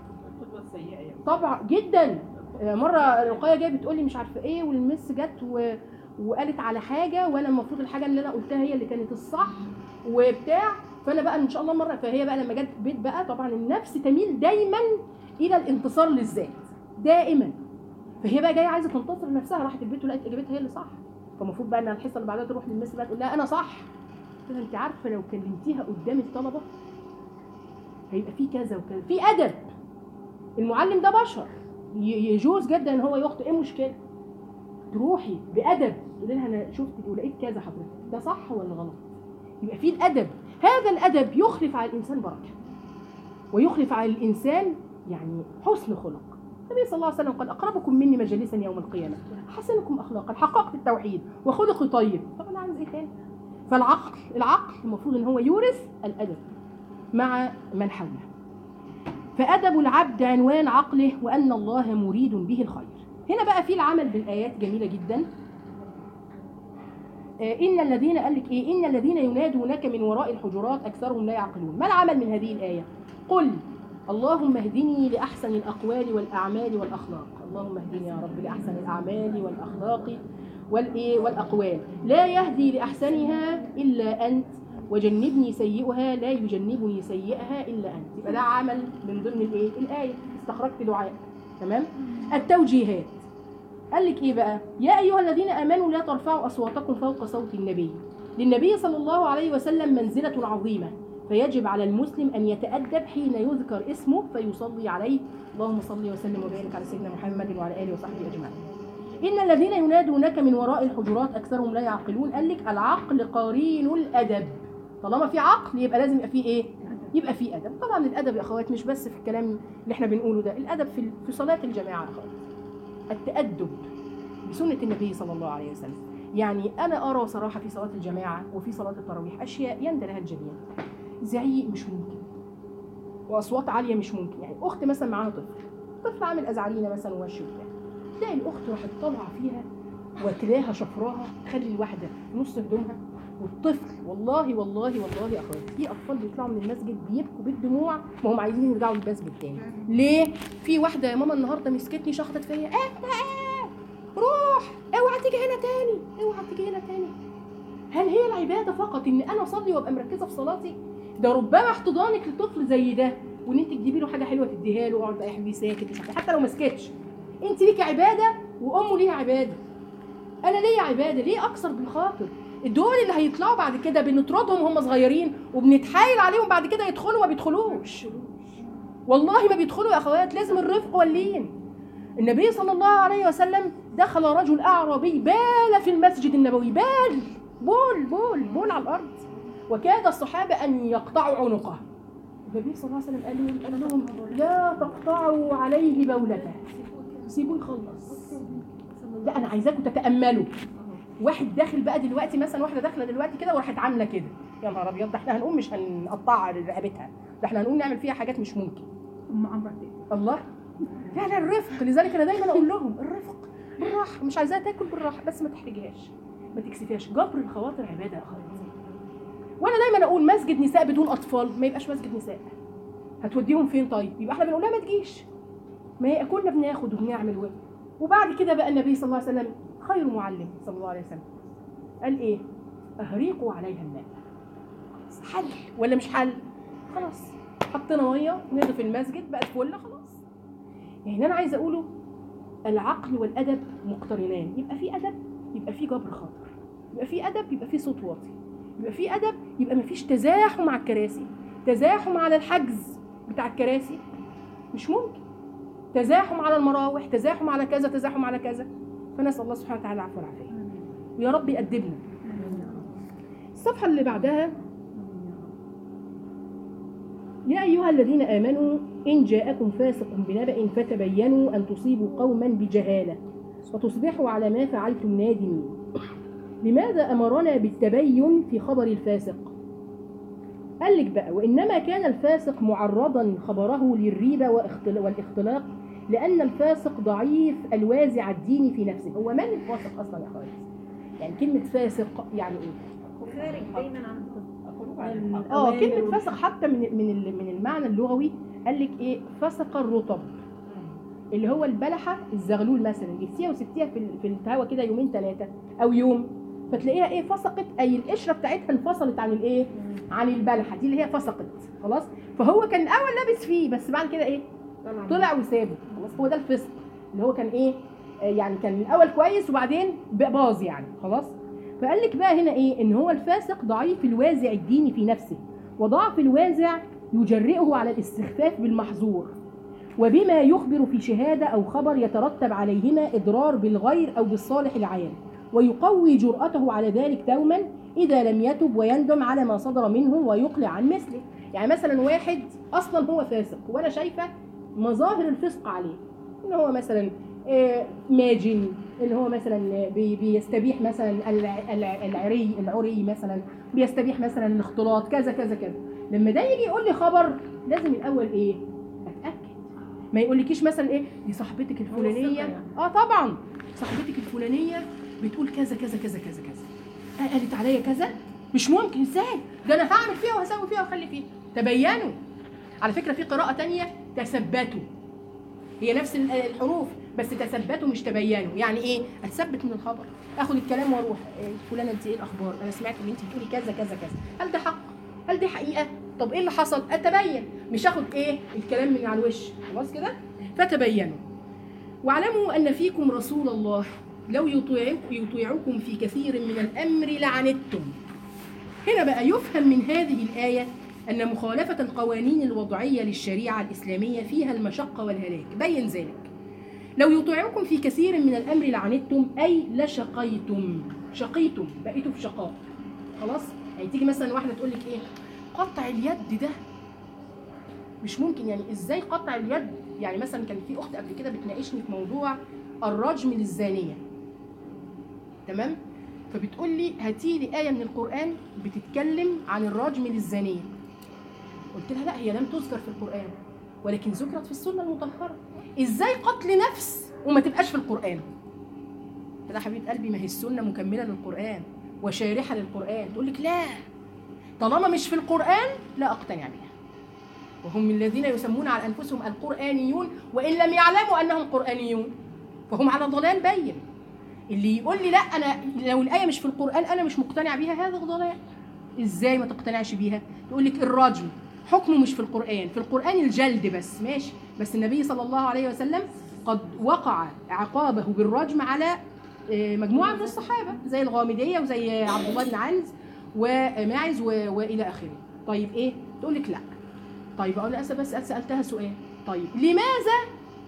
طبعا جدا. مره رقيه جايه بتقول لي مش عارفه ايه، والمس جت و... وقالت على حاجه، وانا المفروض الحاجه اللي انا قلتها هي اللي كانت الصح وبتاع. فانا بقى ان شاء الله مره، فهي بقى لما جت بيت بقى طبعا النفس تميل دايما الى الانتصار للذات دائما، فهي بقى جايه عايزه تنتصر نفسها، راحت البيت ولقيت اجابتها هي اللي صح. فالمفروض بقى ان الحصه اللي بعدها تروح للمس بقى تقول لها انا صح. قلت انت عارفه لو كلمتيها قدام الطلبه هيبقى في كذا وكذا، في ادب. المعلم ده بشر، يجوز جدا ان هو يخطئ، ايه المشكله؟ تروحي بادب تقولي لها انا شفت ولقيت كذا حضرتك، ده صح ولا غلط؟ يبقى في الادب. هذا الادب يخلف على الانسان بركه، ويخلف على الانسان يعني حسن خلق. النبي صلى الله عليه وسلم قال اقربكم مني مجالسا يوم القيامه احسنكم اخلاقا، حققت التوحيد وخلق طيب. طب انا عايز ايه تاني؟ فالعقل العقل المفروض ان هو يورث الادب مع من حوله. فادب العبد عنوان عقله، وان الله مريد به الخير. هنا بقى في العمل بالايات جميله جدا. ان الذين قال لك ايه؟ ان الذين ينادونك من وراء الحجرات اكثرهم لا يعقلون. ما العمل من هذه الايه؟ قل اللهم اهدني لاحسن الاقوال والاعمال والاخلاق. اللهم اهدني يا رب لاحسن الاعمال والاخلاق والايه والاقوال، لا يهدي لاحسنها الا انت، وجنبني سيئها لا يجنبني سيئها الا انت. يبقى ده عمل من ضمن الايه؟ الايه. استخرجت دعاء. تمام. التوجيهات قال لك ايه بقى؟ يا ايها الذين امنوا لا ترفعوا اصواتكم فوق صوت النبي. للنبي صلى الله عليه وسلم منزله عظيمه، فيجب على المسلم ان يتادب حين يذكر اسمه فيصلي عليه. اللهم صل وسلم وبارك على سيدنا محمد وعلى اله وصحبه اجمعين. ان الذين ينادونك من وراء الحجرات اكثرهم لا يعقلون. قال لك العقل قرين الادب. طالما في عقل يبقى لازم يبقى فيه ايه؟ يبقى فيه ادب. طبعا الادب يا اخوات مش بس في الكلام اللي احنا بنقوله ده، الادب في في صلاه الجماعه يا اخوات. التأدب بسنة النبي صلى الله عليه وسلم. يعني أنا أرى صراحة في صلاة الجماعة وفي صلاة التراويح أشياء يندى لها الجميع. زعيق مش ممكن، وأصوات عالية مش ممكن. يعني أخت مثلا معاها طفل، طفل عامل أزعرينة مثلا ووش وبتاع، تلاقي الأخت راحت طالعة فيها وتلاها شفراها، تخلي الواحدة نص هدومها، والطفل والله والله والله يا أخواتي في أطفال بيطلعوا من المسجد بيبكوا بالدموع ما هم عايزين يرجعوا للمسجد تاني. ليه؟ في واحدة يا ماما النهارده مسكتني شخطت فيا، إيه إيه روح اوعى تيجي هنا تاني، اوعى تيجي هنا تاني. هل هي العبادة فقط إن أنا أصلي وأبقى مركزة في صلاتي؟ ده ربما احتضانك لطفل زي ده وإن أنت تجيبي له حاجة حلوة تديها له، اقعد بقى يا حبيبي ساكت مش حتى لو ما سكتش. أنت ليكي عبادة وأمه ليها عبادة. أنا ليا عبادة، ليه أكثر بالخاطر؟ الدول اللي هيطلعوا بعد كده بنطردهم هم صغيرين وبنتحايل عليهم بعد كده يدخلوا، ما بيدخلوش والله ما بيدخلوا يا اخوات. لازم الرفق واللين. النبي صلى الله عليه وسلم دخل رجل اعرابي بال في المسجد النبوي، بال بول بول بول على الارض، وكاد الصحابة أن يقطعوا عنقه. النبي صلى الله عليه وسلم قال لهم, قال لهم لا تقطعوا عليه بولته، سيبوه يخلص. لا أنا عايزاكم تتأملوا. واحد داخل بقى دلوقتي مثلا، واحدة داخلة دلوقتي كده وراحت عاملة كده، يا نهار أبيض، ده احنا هنقوم مش هنقطع رقبتها، ده احنا هنقوم نعمل فيها حاجات مش ممكن. أم عمرك الله، فعلا الرفق. لذلك أنا دايما أقول لهم الرفق بالراحة، مش عايزاها تاكل بالراحة بس ما تحرجهاش ما تكسفهاش. جبر الخواطر عبادة يا أخواتي. وانا دايما اقول مسجد نساء بدون اطفال ما يبقاش مسجد نساء. هتوديهم فين طيب؟ يبقى احنا بنقول لها ما تجيش. ما هي كنا بناخد وبنعمل و... وبعد كده بقى النبي صلى الله عليه وسلم خير معلم صلى الله عليه وسلم قال ايه؟ اهريقوا عليها الماء. حل ولا مش حل؟ خلاص حطينا ميه نضف المسجد بقت فله خلاص. يعني انا عايزه اقوله العقل والادب مقترنان. يبقى في ادب يبقى في جبر خاطر، يبقى في ادب يبقى في صوت واطي، يبقى في ادب يبقى مفيش تزاحم على الكراسي، تزاحم على الحجز بتاع الكراسي مش ممكن، تزاحم على المراوح، تزاحم على كذا، تزاحم على كذا. فنسال الله سبحانه وتعالى العفو والعافيه ويا رب يأدبنا. الصفحه اللي بعدها يا ايها الذين امنوا ان جاءكم فاسق بنبأ فتبينوا ان تصيبوا قوما بجهاله فتصبحوا على ما فعلتم نادمين. لماذا أمرنا بالتبين في خبر الفاسق؟ قال لك بقى وإنما كان الفاسق معرضا خبره للريبة والاختلاق لأن الفاسق ضعيف الوازع الديني في نفسه. هو من الفاسق أصلا يا خالد؟ يعني كلمة فاسق يعني إيه؟ خارج دايما عن اه كلمة فاسق حتى من من من المعنى اللغوي قال لك إيه؟ فسق الرطب اللي هو البلحة الزغلول مثلا، جبتيها وسبتيها في في الهواء كده يومين ثلاثة أو يوم فتلاقيها ايه فسقت، اي القشره بتاعتها انفصلت عن الايه عن البلحه دي اللي هي فسقت خلاص. فهو كان الاول لابس فيه بس بعد كده ايه طلع وسابه خلاص. هو ده الفسق اللي هو كان ايه يعني كان الاول كويس وبعدين باظ يعني خلاص. فقال لك بقى هنا ايه ان هو الفاسق ضعيف الوازع الديني في نفسه، وضعف الوازع يجرئه على الاستخفاف بالمحظور وبما يخبر في شهاده او خبر يترتب عليهما اضرار بالغير او بالصالح العام، ويقوي جرأته على ذلك دوما إذا لم يتب ويندم على ما صدر منه ويقلع عن مثله. يعني مثلا واحد أصلا هو فاسق وأنا شايفة مظاهر الفسق عليه، إن هو مثلا ماجن، إن هو مثلا بيستبيح مثلا العري العري مثلا، بيستبيح مثلا الاختلاط كذا كذا كذا. لما ده يجي يقول لي خبر لازم الأول إيه أتأكد. ما يقولكيش مثلا إيه دي صاحبتك الفلانية، آه طبعا صاحبتك الفلانية بتقول كذا كذا كذا كذا كذا، آه قالت عليا كذا، مش ممكن ازاي ده انا هعمل فيها وهسوي فيها واخلي فيها. تبينوا. على فكره في قراءه تانية تثبتوا، هي نفس الحروف بس تثبتوا مش تبينوا. يعني ايه اتثبت من الخبر، اخد الكلام واروح إيه فلانه انت ايه الاخبار، انا سمعت ان انت بتقولي كذا كذا كذا، هل ده حق، هل دي حقيقه، طب ايه اللي حصل، اتبين، مش اخد ايه الكلام من على الوش خلاص كده. فتبينوا واعلموا ان فيكم رسول الله لو يطيعكم في كثير من الأمر لعنتم. هنا بقى يفهم من هذه الآية أن مخالفة القوانين الوضعية للشريعة الإسلامية فيها المشقة والهلاك. بين ذلك لو يطيعكم في كثير من الأمر لعنتم أي لشقيتم، شقيتم بقيتوا في شقاء خلاص. يعني تيجي مثلا واحدة تقول لك إيه قطع اليد ده مش ممكن، يعني إزاي قطع اليد؟ يعني مثلا كان في أخت قبل كده بتناقشني في موضوع الرجم للزانية تمام، فبتقول لي هاتي لي آية من القرآن بتتكلم عن الرجم للزانية. قلت لها لا هي لم تذكر في القرآن ولكن ذكرت في السنة المطهرة. ازاي قتل نفس وما تبقاش في القرآن؟ لا حبيبة قلبي ما هي السنة مكملة للقرآن وشارحة للقرآن. تقول لك لا طالما مش في القرآن لا أقتنع بها. وهم الذين يسمون على أنفسهم القرآنيون وإن لم يعلموا أنهم قرآنيون فهم على ضلال بين. اللي يقول لي لا انا لو الايه مش في القران انا مش مقتنع بيها هذا ضلال. ازاي ما تقتنعش بيها؟ تقول لك الرجم حكمه مش في القران، في القران الجلد بس ماشي، بس النبي صلى الله عليه وسلم قد وقع عقابه بالرجم على مجموعه من الصحابه زي الغامديه وزي عبد الله بن عنز وماعز والى اخره. طيب ايه؟ تقول لك لا. طيب اقول لها بس سالتها سؤال، طيب لماذا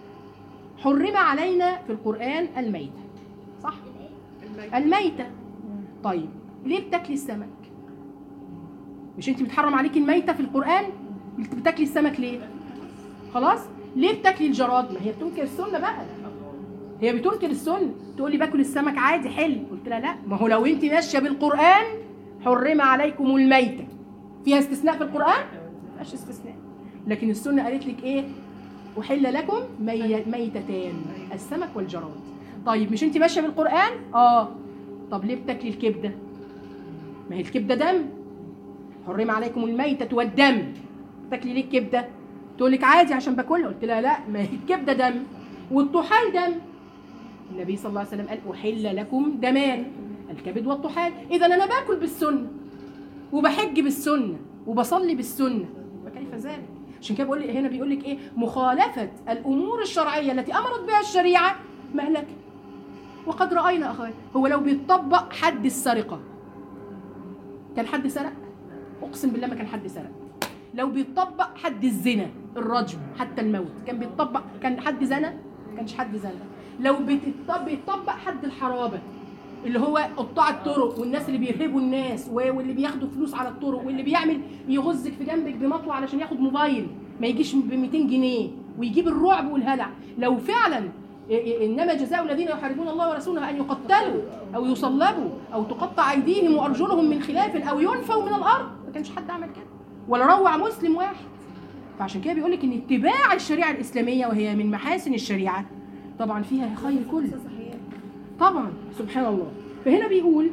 حرم علينا في القران الميتة؟ صح؟ الميتة. طيب ليه بتاكلي السمك؟ مش انت بتحرم عليكي الميته في القران؟ بتاكلي السمك ليه؟ خلاص؟ ليه بتاكلي الجراد؟ ما هي بتنكر السنه بقى، هي بتنكر السنه، تقول لي باكل السمك عادي حلو. قلت لها لا، ما هو لو انت ماشيه بالقران حرم عليكم الميته، فيها استثناء في القران؟ ما فيهاش استثناء. لكن السنه قالت لك ايه؟ احل لكم مي... ميتتان، السمك والجراد. طيب مش انت ماشيه بالقران؟ اه. طب ليه بتاكلي الكبده؟ ما هي الكبده دم، حرم عليكم الميتة والدم، تاكلي ليه الكبده؟ تقول لك عادي عشان باكلها. قلت لها لا، ما هي الكبده دم والطحال دم. النبي صلى الله عليه وسلم قال احل لكم دمان، الكبد والطحال. اذا انا باكل بالسنه وبحج بالسنه وبصلي بالسنه، فكيف ذلك؟ عشان كده بقول هنا بيقول لك ايه؟ مخالفه الامور الشرعيه التي امرت بها الشريعه مهلكه. وقد راينا اخوات، هو لو بيطبق حد السرقه كان حد سرق؟ اقسم بالله ما كان حد سرق. لو بيطبق حد الزنا الرجم حتى الموت كان بيطبق، كان حد زنا؟ ما كانش حد زنا. لو بيطبق حد الحرابه اللي هو قطاع الطرق والناس اللي بيرهبوا الناس واللي بياخدوا فلوس على الطرق واللي بيعمل يغزك في جنبك بمطوه علشان ياخد موبايل ما يجيش ب مئتين جنيه ويجيب الرعب والهلع، لو فعلا انما جزاء الذين يحاربون الله ورسوله ان يقتلوا او يصلبوا او تقطع ايديهم وارجلهم من خلاف او ينفوا من الارض، ما كانش حد عمل كده ولا روع مسلم واحد. فعشان كده بيقول لك ان اتباع الشريعه الاسلاميه وهي من محاسن الشريعه طبعا فيها خير كله طبعا سبحان الله. فهنا بيقول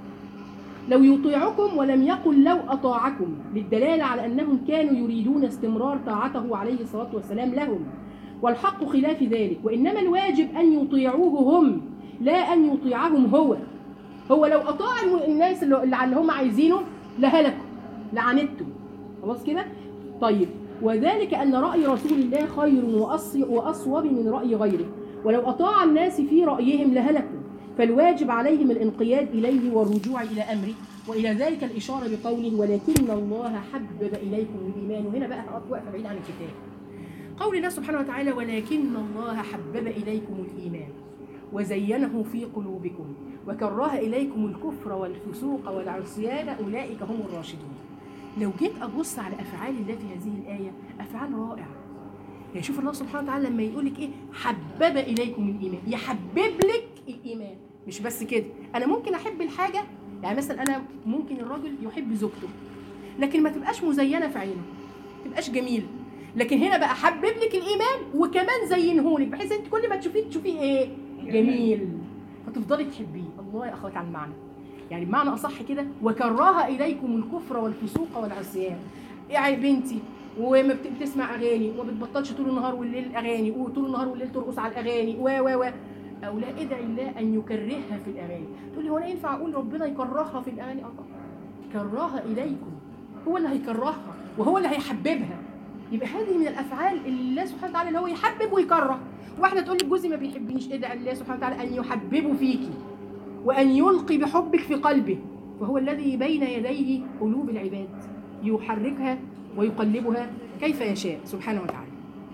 لو يطيعكم ولم يقل لو أطاعكم، للدلالة على أنهم كانوا يريدون استمرار طاعته عليه الصلاة والسلام لهم، والحق خلاف ذلك، وإنما الواجب أن يطيعوه هم لا أن يطيعهم هو. هو لو أطاع الناس اللي هم عايزينه لهلكوا لعنتوا، خلاص كده؟ طيب وذلك أن رأي رسول الله خير وأصوب من رأي غيره، ولو أطاع الناس في رأيهم لهلكوا، فالواجب عليهم الانقياد إليه والرجوع إلى أمره، وإلى ذلك الإشارة بقوله ولكن الله حبب إليكم الإيمان. وهنا بقى هقف وقفة بعيد عن الكتاب. قول الله سبحانه وتعالى ولكن الله حبب إليكم الإيمان وزينه في قلوبكم وكره إليكم الكفر والفسوق والعصيان أولئك هم الراشدون. لو جيت أبص على أفعال الله في هذه الآية أفعال رائعة. يعني شوف الله سبحانه وتعالى لما يقول لك ايه حبب اليكم الايمان، يحبب لك الايمان. مش بس كده، انا ممكن احب الحاجه، يعني مثلا انا ممكن الراجل يحب زوجته لكن ما تبقاش مزينه في عينه، ما تبقاش جميله، لكن هنا بقى حبب لك الايمان وكمان زينه لك بحيث انت كل ما تشوفيه تشوفيه ايه؟ جميل، فتفضلي تحبيه. الله يا اخواتي على المعنى، يعني بمعنى اصح كده وكره اليكم الكفر والفسوق والعصيان. يعني بنتي وما بتسمع اغاني وما بتبطلش طول النهار والليل اغاني وطول النهار والليل ترقص على الاغاني و و و او لا، ادعي الله ان يكرهها في الاغاني. تقول لي هو انا ينفع اقول ربنا يكرهها في الاغاني؟ اه كرهها اليكم، هو اللي هيكرهها وهو اللي هيحببها. يبقى هذه من الافعال اللي الله سبحانه وتعالى اللي هو يحبب ويكره. واحده تقول لي جوزي ما بيحبنيش، ادعي الله سبحانه وتعالى ان يحببه فيكي وان يلقي بحبك في قلبه، فهو الذي بين يديه قلوب العباد يحركها ويقلبها كيف يشاء سبحانه وتعالى.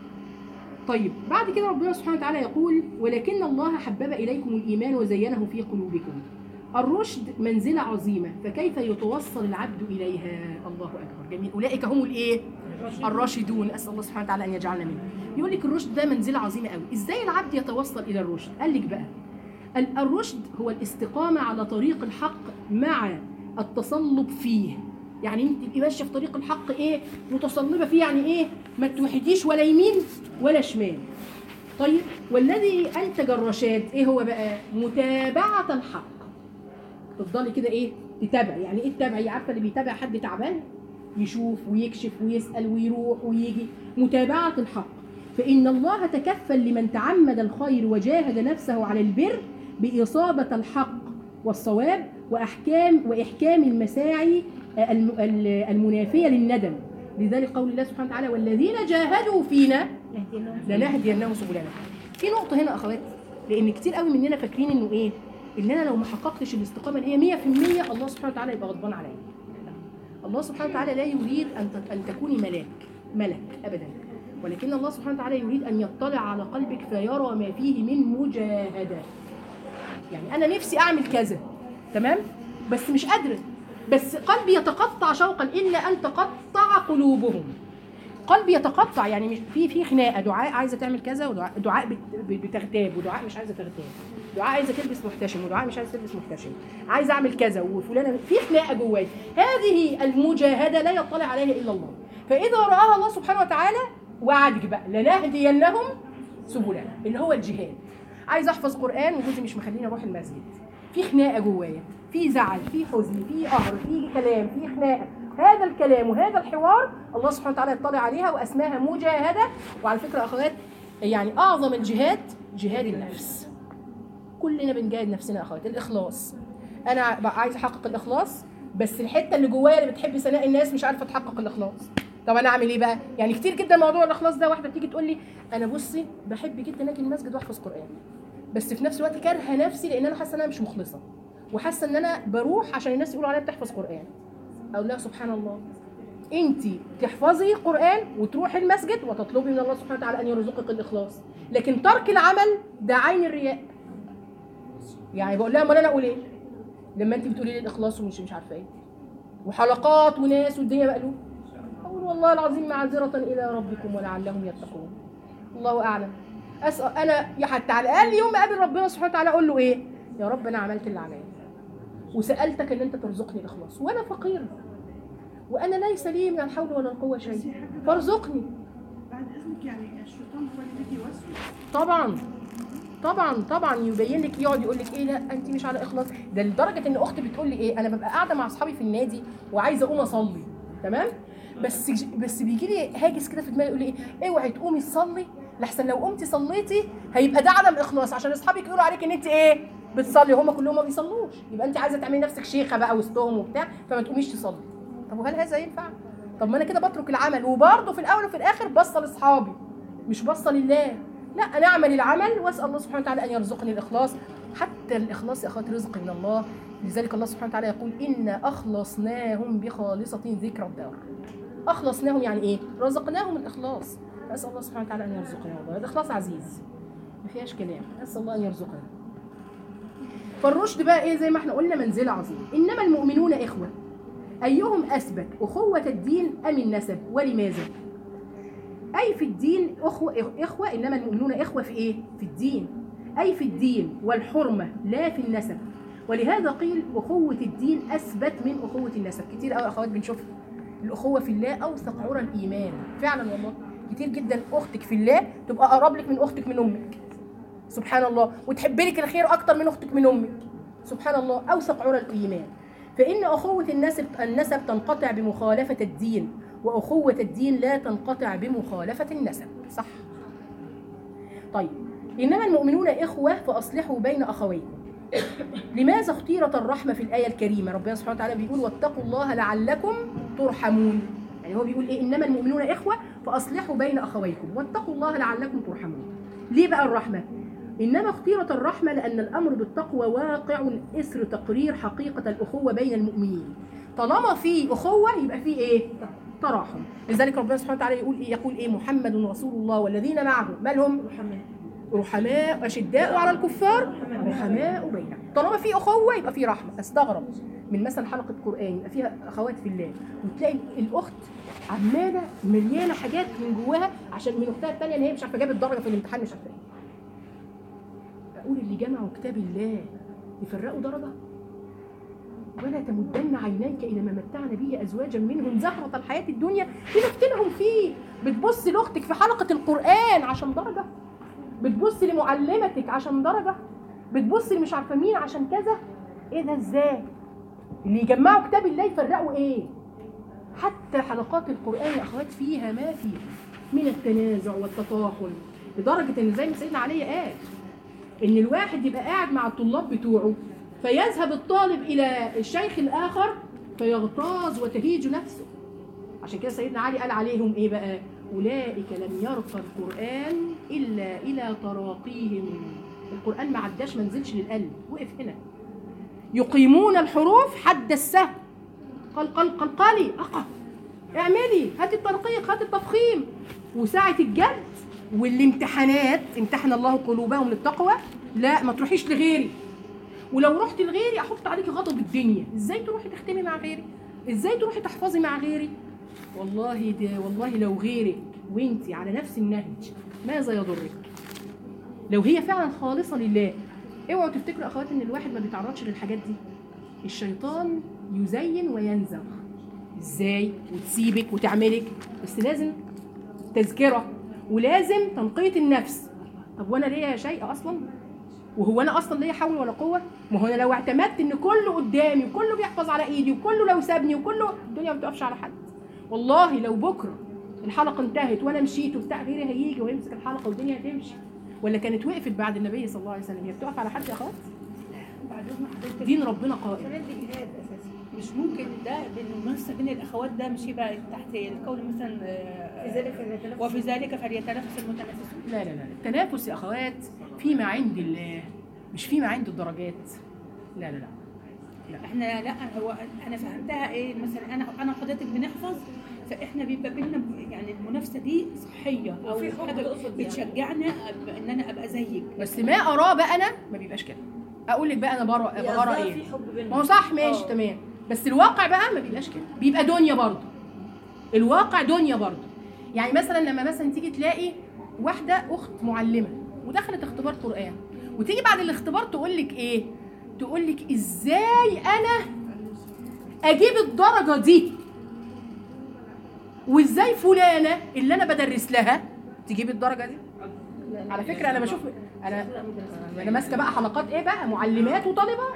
طيب بعد كده ربنا سبحانه وتعالى يقول ولكن الله حبب إليكم الإيمان وزينه في قلوبكم. الرشد منزلة عظيمة، فكيف يتوصل العبد إليها؟ الله أكبر، جميل. أولئك هم الإيه؟ الراشدون. أسأل الله سبحانه وتعالى أن يجعلنا منهم. يقول لك الرشد ده منزلة عظيمة قوي. إزاي العبد يتوصل إلى الرشد؟ قال لك بقى الرشد هو الاستقامة على طريق الحق مع التصلب فيه. يعني انت تبقي ماشيه في طريق الحق ايه؟ متصلبه فيه، يعني ايه؟ ما توحديش ولا يمين ولا شمال. طيب والذي انتج الرشاد ايه هو بقى؟ متابعه الحق. تفضلي كده ايه؟ تتابعي. يعني ايه تتابعي؟ عارفه اللي بيتابع حد تعبان يشوف ويكشف ويسال ويروح ويجي، متابعه الحق. فان الله تكفل لمن تعمد الخير وجاهد نفسه على البر باصابه الحق والصواب واحكام واحكام المساعي المنافية للندم. لذلك قول الله سبحانه وتعالى والذين جاهدوا فينا لنهدينهم سبلنا. في نقطة هنا أخوات، لأن كتير قوي مننا فاكرين إنه إيه؟ إن أنا لو ما حققتش الاستقامة اللي هي مية في المية الله سبحانه وتعالى يبقى غضبان عليا. الله سبحانه وتعالى لا يريد أن أن تكوني ملاك ملك أبدا، ولكن الله سبحانه وتعالى يريد أن يطلع على قلبك فيرى ما فيه من مجاهدة. يعني أنا نفسي أعمل كذا تمام، بس مش قادرة. بس قلبي يتقطع شوقا الا ان تقطع قلوبهم. قلبي يتقطع، يعني مش في في خناقه، دعاء عايزه تعمل كذا، ودعاء دعاء بت- بتغتاب، ودعاء مش عايزه تغتاب، دعاء عايزه تلبس محتشم، ودعاء مش عايزه تلبس محتشم، عايزه اعمل كذا، وفلانه في خناقه جواي. هذه المجاهده لا يطلع عليها الا الله. فاذا راها الله سبحانه وتعالى وعدك بقى لنهدينهم سبلنا، اللي هو الجهاد. عايز احفظ قران وجوزي مش مخليني اروح المسجد، في خناقه جوايا، في زعل، في حزن، في قهر، في كلام، في خناقه. هذا الكلام وهذا الحوار الله سبحانه وتعالى يطلع عليها واسماها مجاهده. وعلى فكره اخوات، يعني اعظم الجهاد جهاد النفس. كلنا بنجاهد نفسنا اخوات. الاخلاص، انا بقى عايز احقق الاخلاص، بس الحته اللي جوايا اللي بتحب ثناء الناس مش عارفه تحقق الاخلاص. طب انا اعمل ايه بقى؟ يعني كتير جدا موضوع الاخلاص ده، واحده بتيجي تقول لي انا بصي بحب جدا اجي المسجد واحفظ قران، بس في نفس الوقت كارهه نفسي لان انا حاسه ان انا مش مخلصه، وحاسه ان انا بروح عشان الناس يقولوا عليا بتحفظ قران. اقول لها سبحان الله، انت تحفظي قران وتروحي المسجد وتطلبي من الله سبحانه وتعالى ان يرزقك الاخلاص، لكن ترك العمل ده عين الرياء. يعني بقول لها امال انا اقول ايه لما انت بتقولي لي الاخلاص ومش مش عارفه ايه، وحلقات وناس والدنيا مقلوب؟ اقول والله العظيم معذره الى ربكم ولعلهم يتقون. الله اعلم. اسال انا يا حتى على الاقل يوم ما اقابل ربنا سبحانه وتعالى اقول له ايه؟ يا رب انا عملت اللي عليا وسالتك ان انت ترزقني الاخلاص، وانا فقير وانا ليس لي من الحول ولا القوه شيء، فارزقني. بعد اذنك، يعني الشيطان هو اللي بيجي يوسوس؟ طبعا طبعا طبعا يبين لك، يقعد يقول لك ايه لا انت مش على اخلاص. ده لدرجه ان اختي بتقول لي ايه، انا ببقى قاعده مع اصحابي في النادي وعايزه اقوم اصلي، تمام، بس بس بيجي لي هاجس كده في دماغي يقول لي ايه، اوعي تقومي تصلي لحسن لو قمتي صليتي هيبقى ده عدم اخلاص، عشان اصحابك يقولوا عليك ان انت ايه بتصلي، وهم كلهم ما بيصلوش، يبقى انت عايزه تعملي نفسك شيخه بقى وسطهم وبتاع، فما تقوميش تصلي. طب وهل هذا ينفع؟ طب ما انا كده بترك العمل، وبرضه في الاول وفي الاخر بصه لاصحابي مش بصه لله. لا، انا اعمل العمل واسال الله سبحانه وتعالى ان يرزقني الاخلاص. حتى الاخلاص يا اخوات رزق من الله، لذلك الله سبحانه وتعالى يقول انا اخلصناهم بخالصه ذكر الدار. اخلصناهم يعني ايه؟ رزقناهم الاخلاص. اسال الله سبحانه وتعالى ان يرزقنا والله. الاخلاص عزيز ما فيهاش كلام، اسال الله ان يرزقنا. فالرشد بقى ايه؟ زي ما احنا قلنا منزله عظيمه. انما المؤمنون اخوه، ايهم اثبت اخوه الدين ام النسب؟ ولماذا؟ أي في الدين أخوة إخوة، إنما المؤمنون إخوة في إيه؟ في الدين، أي في الدين والحرمة لا في النسب. ولهذا قيل أخوة الدين أثبت من أخوة النسب. كتير قوي أخوات بنشوف الأخوة في الله أوثق عرى الإيمان، فعلا والله كتير جدا أختك في الله تبقى أقرب لك من أختك من أمك، سبحان الله، وتحب لك الخير أكتر من أختك من أمك، سبحان الله، أوثق عرى الإيمان. فإن أخوة النسب النسب تنقطع بمخالفة الدين، وأخوة الدين لا تنقطع بمخالفة النسب، صح؟ طيب، إنما المؤمنون إخوة فأصلحوا بين أخويكم. لماذا اختيرت الرحمة في الآية الكريمة؟ ربنا سبحانه وتعالى بيقول واتقوا الله لعلكم ترحمون. يعني هو بيقول إيه؟ إنما المؤمنون إخوة فأصلحوا بين أخويكم واتقوا الله لعلكم ترحمون. ليه بقى الرحمة؟ إنما اختيرت الرحمة لأن الأمر بالتقوى واقع إثر تقرير حقيقة الأخوة بين المؤمنين. طالما في أخوة يبقى في إيه؟ تراحم. لذلك ربنا سبحانه وتعالى يقول إيه؟ يقول إيه؟ محمد رسول الله والذين معه ما لهم؟ رحماء أشداء على الكفار رحماء بينهم. طالما في أخوة يبقى في رحمة. استغرب من مثلا حلقة قرآن يبقى فيها أخوات في الله، وتلاقي الأخت عمالة مليانة حاجات من جواها عشان من أختها الثانية إن هي مش عارفة جابت درجة في الامتحان مش عارفة إيه. أقول اللي جمعوا كتاب الله يفرقوا درجة؟ ولا تمدن عينيك الى ما متعنا به ازواجا منهم زهرة الحياه الدنيا لنفتنهم فيه. بتبص لاختك في حلقه القران عشان درجه، بتبص لمعلمتك عشان درجه، بتبص مش عارفه مين عشان كذا. ايه ده؟ ازاي اللي يجمعوا كتاب الله يفرقوا ايه؟ حتى حلقات القران يا اخوات فيها ما فيه من التنازع والتطاحن، لدرجه ان زي ما سيدنا علي قال ان الواحد يبقى قاعد مع الطلاب بتوعه فيذهب الطالب إلى الشيخ الآخر فيغتاظ وتهيج نفسه. عشان كده سيدنا علي قال عليهم إيه بقى؟ أولئك لم يرقى القرآن إلا إلى تراقيهم. القرآن ما عداش ما نزلش للقلب، وقف هنا. يقيمون الحروف حد السهم. قال قال قال قالي أقف اعملي، هاتي الترقيق، هاتي التفخيم. وساعة الجد والامتحانات امتحن الله قلوبهم للتقوى، لا ما تروحيش لغيري. ولو رحت لغيري احط عليكي غضب الدنيا. ازاي تروحي تختمي مع غيري؟ ازاي تروحي تحفظي مع غيري؟ والله ده والله لو غيرك وانتي على نفس النهج ماذا يضرك؟ لو هي فعلا خالصه لله. اوعوا تفتكروا اخوات ان الواحد ما بيتعرضش للحاجات دي. الشيطان يزين وينزغ. ازاي؟ وتسيبك وتعملك، بس لازم تذكره ولازم تنقية النفس. طب وانا ليا شيء اصلا؟ وهو انا اصلا ليا حول ولا قوه؟ ما هو انا لو اعتمدت ان كله قدامي وكله بيحفظ على ايدي وكله لو سابني وكله، الدنيا ما بتقفش على حد. والله لو بكره الحلقه انتهت وانا مشيت وبتاع غيري هيجي ويمسك الحلقه والدنيا هتمشي. ولا كانت وقفت بعد النبي صلى الله عليه وسلم؟ هي بتقف على حد يا اخوات؟ دين ربنا قائم. مش ممكن ده بالمنافسه بين الاخوات ده مش يبقى تحت القول مثلا وفي ذلك فليتنافس المتنافسون؟ لا لا لا، التنافس يا اخوات فيما عند الله، مش فيما عند الدرجات. لا لا لا, لا. احنا لا هو انا فهمتها ايه مثلا، انا انا وحضرتك بنحفظ، فاحنا بيبقى بينا يعني المنافسه دي صحيه او حاجه بتشجعنا ان انا ابقى زيك. بس ما اراه بقى انا ما بيبقاش كده. اقول لك بقى انا برا برا ايه؟ ما هو صح ماشي تمام، بس الواقع بقى ما بيبقاش كده، بيبقى دنيا برضه. الواقع دنيا برضه. يعني مثلا لما مثلا تيجي تلاقي واحده اخت معلمه ودخلت اختبار قران، وتيجي بعد الاختبار تقول لك ايه؟ تقول لك ازاي انا اجيب الدرجه دي، وازاي فلانه اللي انا بدرس لها تجيب الدرجه دي. على فكره انا بشوف انا انا ماسكه بقى حلقات ايه بقى، معلمات وطالبات.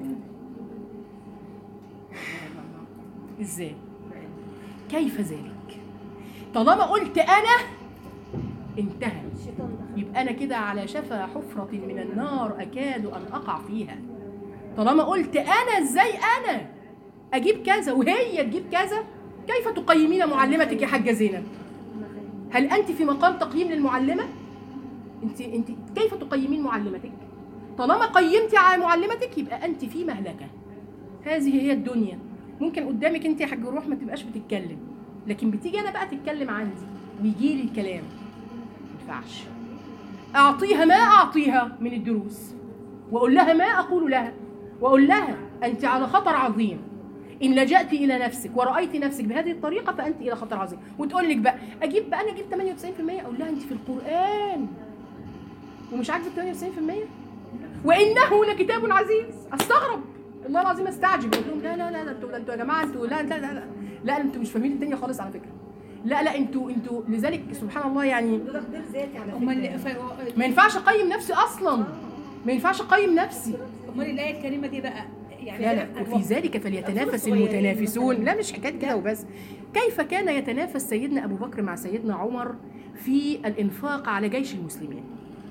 ازاي؟ كيف ذلك؟ طالما قلت انا انتهى، يبقى انا كده على شفا حفرة من النار اكاد ان اقع فيها. طالما قلت انا، ازاي انا اجيب كذا وهي تجيب كذا؟ كيف تقيمين معلمتك يا حاجة زينب؟ هل انت في مقام تقييم للمعلمة؟ انت انت كيف تقيمين معلمتك؟ طالما قيمتي على معلمتك يبقى انت في مهلكة. هذه هي الدنيا. ممكن قدامك انت يا حاج روح ما تبقاش بتتكلم، لكن بتيجي انا بقى تتكلم عندي ويجي لي الكلام، ما ينفعش. اعطيها ما اعطيها من الدروس، واقول لها ما اقول لها، واقول لها انت على خطر عظيم ان لجأت الى نفسك ورأيت نفسك بهذه الطريقه فانت الى خطر عظيم. وتقول لك بقى اجيب بقى انا اجيب ثمانية وتسعين بالمية، اقول لها انت في القرآن ومش عاجبك ثمانية وتسعين بالمية؟ وانه لكتاب عزيز. استغرب والله العظيم، استعجب. قلت لهم لا لا لا انتوا انتوا يا جماعه انتوا لا لا لا لا لا انتوا مش فاهمين الدنيا خالص على فكره. لا لا انتوا انتوا لذلك سبحان الله يعني ده تقدير ذاتي على فكره. ما ينفعش اقيم نفسي اصلا، ما ينفعش اقيم نفسي. امال الايه الكريمه دي بقى يعني لا لا وفي ذلك فليتنافس المتنافسون. لا مش حكايه كده وبس. كيف كان يتنافس سيدنا ابو بكر مع سيدنا عمر في الانفاق على جيش المسلمين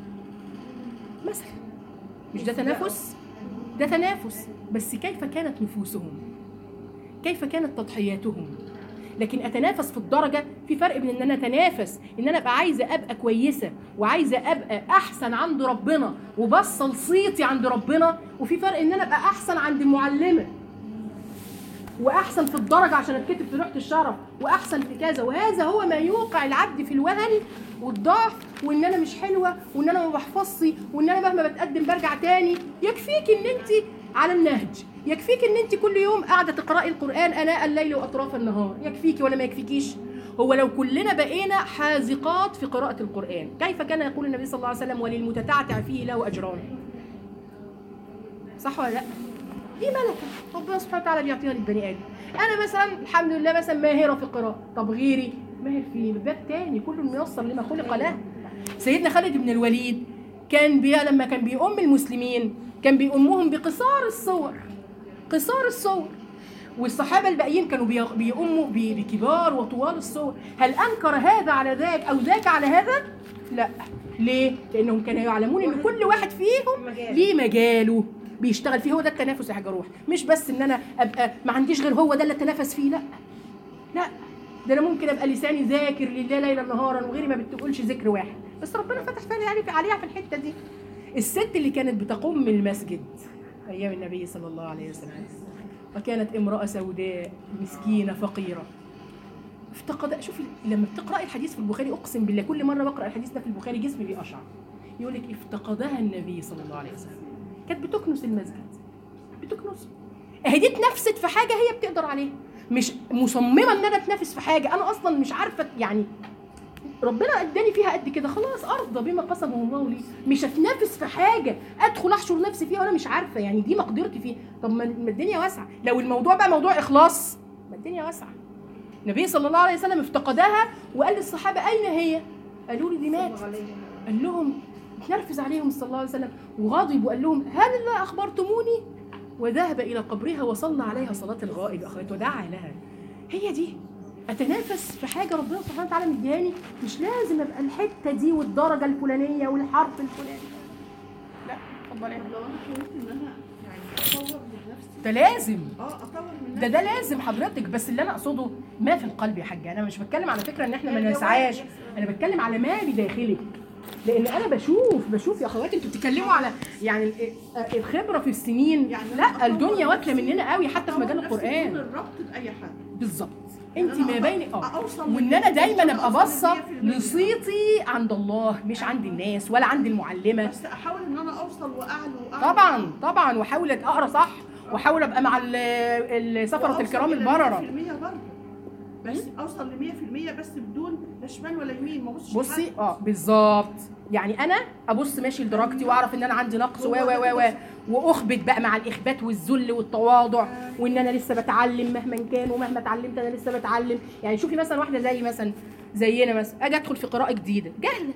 مثلا؟ مش ده تنافس؟ ده تنافس، بس كيف كانت نفوسهم؟ كيف كانت تضحياتهم؟ لكن اتنافس في الدرجه، في فرق بين ان انا اتنافس ان انا ابقى عايزه ابقى كويسه وعايزه ابقى احسن عند ربنا وبصل صيتي عند ربنا، وفي فرق ان انا ابقى احسن عند المعلمه واحسن في الدرجه عشان اتكتب في لوحه الشرف واحسن في كذا. وهذا هو ما يوقع العبد في الوهن والضعف، وان انا مش حلوه وان انا ما بحفظش وان انا مهما بتقدم برجع تاني. يكفيك ان انت على النهج، يكفيك ان انت كل يوم قاعده تقراي القران اناء الليل واطراف النهار، يكفيكي ولا ما يكفيكيش؟ هو لو كلنا بقينا حاذقات في قراءه القران، كيف كان يقول النبي صلى الله عليه وسلم وللمتتعتع فيه له اجران؟ صح ولا لا؟ دي ملكه ربنا سبحانه وتعالى بيعطيها للبني ادم. انا مثلا الحمد لله مثلا ماهره في القراءه، طب غيري ماهر في باب تاني، كل ميسر لما خلق له. سيدنا خالد بن الوليد كان بي لما كان بيؤم المسلمين كان بيؤمهم بقصار الصور، قصار الصور، والصحابه الباقيين كانوا بيؤموا بكبار وطوال الصور. هل انكر هذا على ذاك او ذاك على هذا؟ لا. ليه؟ لانهم كانوا يعلمون ان كل واحد فيهم ليه مجاله بيشتغل فيه. هو ده التنافس يا حاجه روح، مش بس ان انا ابقى ما عنديش غير هو ده اللي اتنافس فيه. لا لا، ده انا ممكن ابقى لساني ذاكر لله ليلا نهارا وغيري ما بتقولش ذكر واحد، بس ربنا فتح فيها عليها في الحته دي. الست اللي كانت بتقوم المسجد ايام النبي صلى الله عليه وسلم، وكانت امراه سوداء مسكينه فقيره، افتقد. شوفي لما بتقراي الحديث في البخاري، اقسم بالله كل مره بقرا الحديث ده في البخاري جسمي بيقشعر. يقول لك افتقدها النبي صلى الله عليه وسلم، كانت بتكنس المسجد بتكنسه. اهي دي اتنافست في حاجه هي بتقدر عليها، مش مصممه ان انا اتنافس في حاجه انا اصلا مش عارفه يعني ربنا اداني فيها قد كده، خلاص ارضى بما قسمه الله لي، مش هتنافس في حاجه ادخل احشر نفسي فيها وانا مش عارفه يعني دي مقدرتي فيها. طب ما الدنيا واسعه، لو الموضوع بقى موضوع اخلاص ما الدنيا واسعه. النبي صلى الله عليه وسلم افتقدها وقال للصحابه اين هي؟ قالوا لي دي ماتت. قال لهم اتنرفز عليهم صلى الله عليه وسلم وغاضب وقال لهم هل لا اخبرتموني؟ وذهب الى قبرها وصلى عليها صلاه الغائب اخوات ودعا لها. هي دي اتنافس في حاجه ربنا سبحانه وتعالى مدياني، مش لازم ابقى الحته دي والدرجه الفلانيه والحرف الفلاني. لا اتفضلي. لو انا حاولت ان انا يعني اطور من نفسي ده لازم اه اطور من نفسي ده ده لازم حضرتك، بس اللي انا اقصده ما في القلب يا حاجه. انا مش بتكلم على فكره ان احنا ما نسعاش، انا بتكلم على ما بداخلك. لان انا بشوف بشوف يا اخواتي انتوا بتتكلموا على يعني الخبره في السنين، يعني لا الدنيا واكله مننا قوي حتى في مجال القران. الربط باي حد بالظبط. انت ما بين اه اوصل وان انا دايما ابقى أوصل باصه لمية في المية. لصيتي عند الله مش عند الناس ولا عند المعلمه. بس احاول ان انا اوصل واعلى واعلى طبعا طبعا واحاول اقرا صح واحاول ابقى مع ال- السفره الكرام البرره. مية في المية برضه بس اوصل ل مية في المية بس بدون لا شمال ولا يمين، ما ابصش بصي لحد. اه بالظبط. يعني انا ابص ماشي لدرجتي واعرف ان انا عندي نقص و و و و واخبت بقى مع الاخبات والذل والتواضع وان انا لسه بتعلم مهما كان ومهما اتعلمت انا لسه بتعلم. يعني شوفي مثلا واحده زي مثلا زينا مثلا اجي ادخل في قراءه جديده جهله.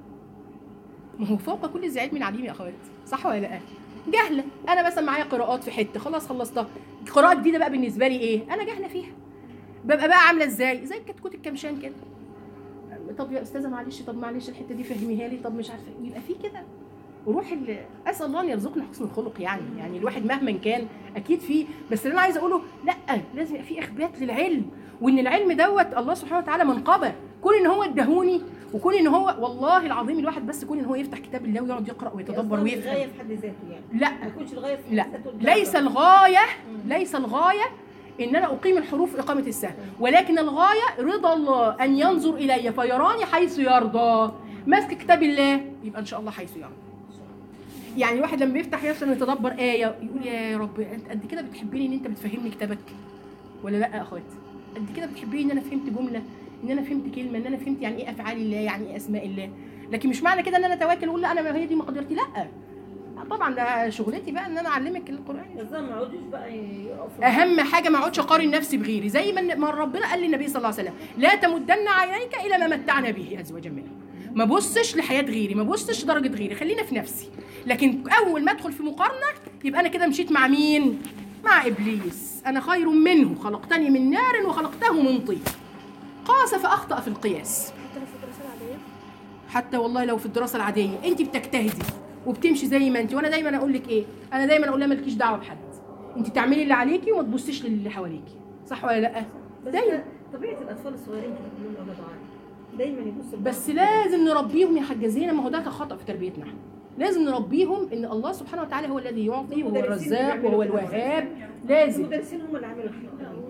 ما هو فوق كل ذي علم عليم يا اخوات، صح ولا لا؟ جهله. انا مثلا معايا قراءات في حته خلاص خلصتها، قراءه جديده بقى بالنسبه لي ايه؟ انا جهله فيها. ببقى بقى عامله ازاي؟ زي كتكوت الكمشان كده. طب يا استاذه معلش، طب معلش الحته دي فهميها لي، طب مش عارفه. يبقى في كده وروح ال... اسال الله ان يرزقنا حسن الخلق. يعني يعني الواحد مهما كان اكيد فيه، بس اللي انا عايزه اقوله لا لازم يبقى في اخبات للعلم، وان العلم دوت الله سبحانه وتعالى منقبه. كون ان هو ادهوني وكون ان هو والله العظيم الواحد بس كون ان هو يفتح كتاب الله ويقعد يقرا ويتدبر ويفهم. الغايه في حد ذاته يعني لا ما يكونش الغايه في لا حد ذاته. ليس الغايه ليس الغايه ان انا اقيم الحروف اقامه السهم، ولكن الغايه رضا الله ان ينظر الي فيراني حيث يرضى. ماسك كتاب الله يبقى ان شاء الله حيث يرضى. يعني الواحد لما بيفتح مثلا يتدبر ايه يقول يا رب انت قد كده بتحبني ان انت بتفهمني كتابك ولا لا يا اخواتي؟ قد كده بتحبني ان انا فهمت جمله، ان انا فهمت كلمه، ان انا فهمت يعني ايه افعال الله، يعني ايه اسماء الله. لكن مش معنى كده ان انا اتواكل واقول لا انا هي دي مقدرتي، لا طبعا ده شغلتي بقى ان انا اعلمك القران. بس ما يقعدوش بقى يقفوا. اهم حاجه ما اقعدش اقارن نفسي بغيري، زي ما ما ربنا قال للنبي صلى الله عليه وسلم لا تمدن عينيك الى ما متعنا به ازواجا منهم. ما بصش لحياه غيري، ما بصش لدرجه غيري، خلينا في نفسي. لكن اول ما ادخل في مقارنه يبقى انا كده مشيت مع مين؟ مع ابليس. انا خير منه خلقتني من نار وخلقته من طين. قاس فاخطا في القياس. حتى لو في الدراسة العادية؟ حتى والله لو في الدراسه العاديه انت بتجتهدي وبتمشي زي ما انت، وانا دايما اقول لك ايه؟ انا دايما اقول لها مالكيش دعوه بحد، انت تعملي اللي عليكي وما تبصيش للي حواليكي، صح ولا لا؟ بس دايما. طبيعه الاطفال الصغيرين كده كلهم اولاد عالم دايما يبصوا بس لازم نربيهم يا حاجه زينه، ما هو ده خطا في تربيتنا احنا. لازم نربيهم ان الله سبحانه وتعالى هو الذي يعطي وهو الرزاق وهو الوهاب. لازم. المدرسين هم اللي عملوا الحته دي.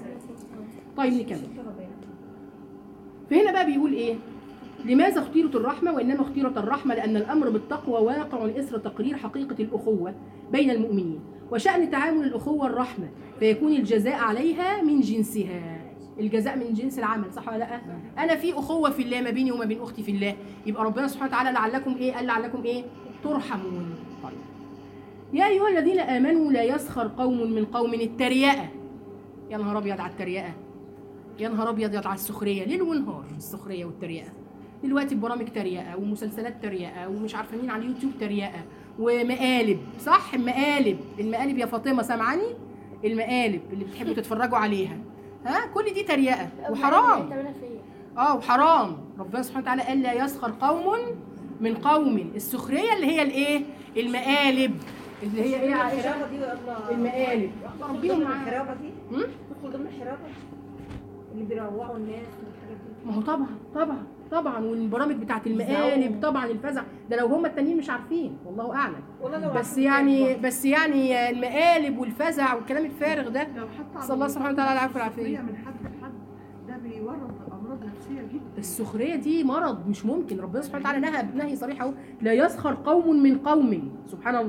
طيب نكمل. فهنا بقى بيقول ايه؟ لماذا اختيرت الرحمة؟ وإنما اختيرت الرحمة لأن الأمر بالتقوى واقع إثر تقرير حقيقة الأخوة بين المؤمنين، وشأن تعامل الأخوة الرحمة، فيكون الجزاء عليها من جنسها. الجزاء من جنس العمل، صح ولا لا؟ أنا في أخوة في الله ما بيني وما بين أختي في الله، يبقى ربنا سبحانه وتعالى لعلكم إيه؟ قال لعلكم إيه؟ ترحمون. طيب. يا أيها الذين آمنوا لا يسخر قوم من قوم. التريقة. يا نهار أبيض على التريقة. يا نهار أبيض على السخرية، ليل ونهار السخرية والتريقة. دلوقتي برامج تريقه ومسلسلات تريقه ومش عارفه مين على اليوتيوب تريقه ومقالب، صح؟ مقالب، المقالب يا فاطمه سامعاني؟ المقالب اللي بتحبوا تتفرجوا عليها، ها؟ كل دي تريقه وحرام. اه وحرام. ربنا سبحانه وتعالى قال لا يسخر قوم من قوم. السخريه اللي هي الايه؟ المقالب اللي هي ايه يا عائشه؟ المقالب. ربيهم معاها. الحرابه دي تدخل ضمن الحرابه اللي بيروعوا الناس والحاجات دي. ما هو طبعا طبعا طبعا والبرامج بتاعت المقالب طبعا الفزع ده لو هم التانيين مش عارفين والله اعلم. بس يعني بس يعني المقالب والفزع والكلام الفارغ ده صلى الله سبحانه وتعالى العفو والعافيه. من حد لحد ده بيورط امراض نفسيه جدا. السخريه دي مرض مش ممكن. ربنا سبحانه وتعالى نهى بنهي صريح اهو لا يسخر قوم من قوم، سبحان الله.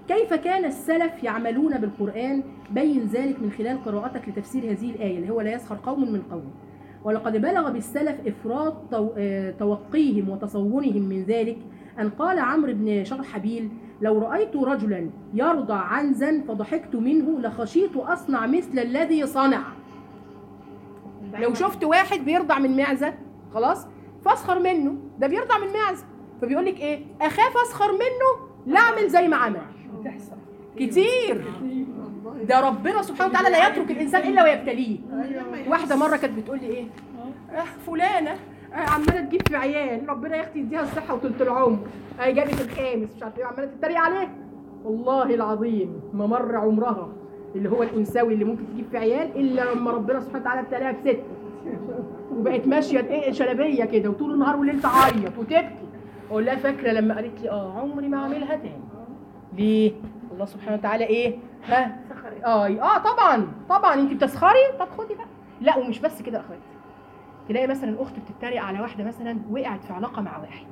كيف كان السلف يعملون بالقرآن؟ بين ذلك من خلال قراءتك لتفسير هذه الآية اللي هو لا يسخر قوم من قوم. ولقد بلغ بالسلف إفراط توقيهم وتصورهم من ذلك أن قال عمرو بن شرحبيل: لو رأيت رجلا يرضع عنزا فضحكت منه لخشيت أصنع مثل الذي صنع. لو شفت واحد بيرضع من معزة خلاص فاسخر منه، ده بيرضع من معزة، فبيقول لك ايه؟ اخاف اسخر منه لا اعمل زي ما عمل. كتير. ده ربنا سبحانه وتعالى لا يترك الانسان الا ويبتليه. واحده مره كانت بتقول لي ايه؟ اه فلانه اه عماله تجيب في عيال، ربنا يا اختي يديها الصحه وطولة العمر، اه جابت الخامس مش عارفه ايه، عماله تتريق عليه. والله العظيم ما مر عمرها اللي هو الانثوي اللي ممكن تجيب في عيال الا لما ربنا سبحانه وتعالى ابتلاها بست، وبقت ماشيه ايه شلبيه كده وطول النهار والليل تعيط وتبكي. اقول لها فاكره لما قالت لي اه عمري ما اعملها تاني. ليه؟ الله سبحانه وتعالى ايه؟ ها؟ اه اه طبعا طبعا انت بتسخري، طب خدي بقى. لا ومش بس كده يا اخواتي، تلاقي مثلا اخت بتتريق على واحده مثلا وقعت في علاقه مع واحد،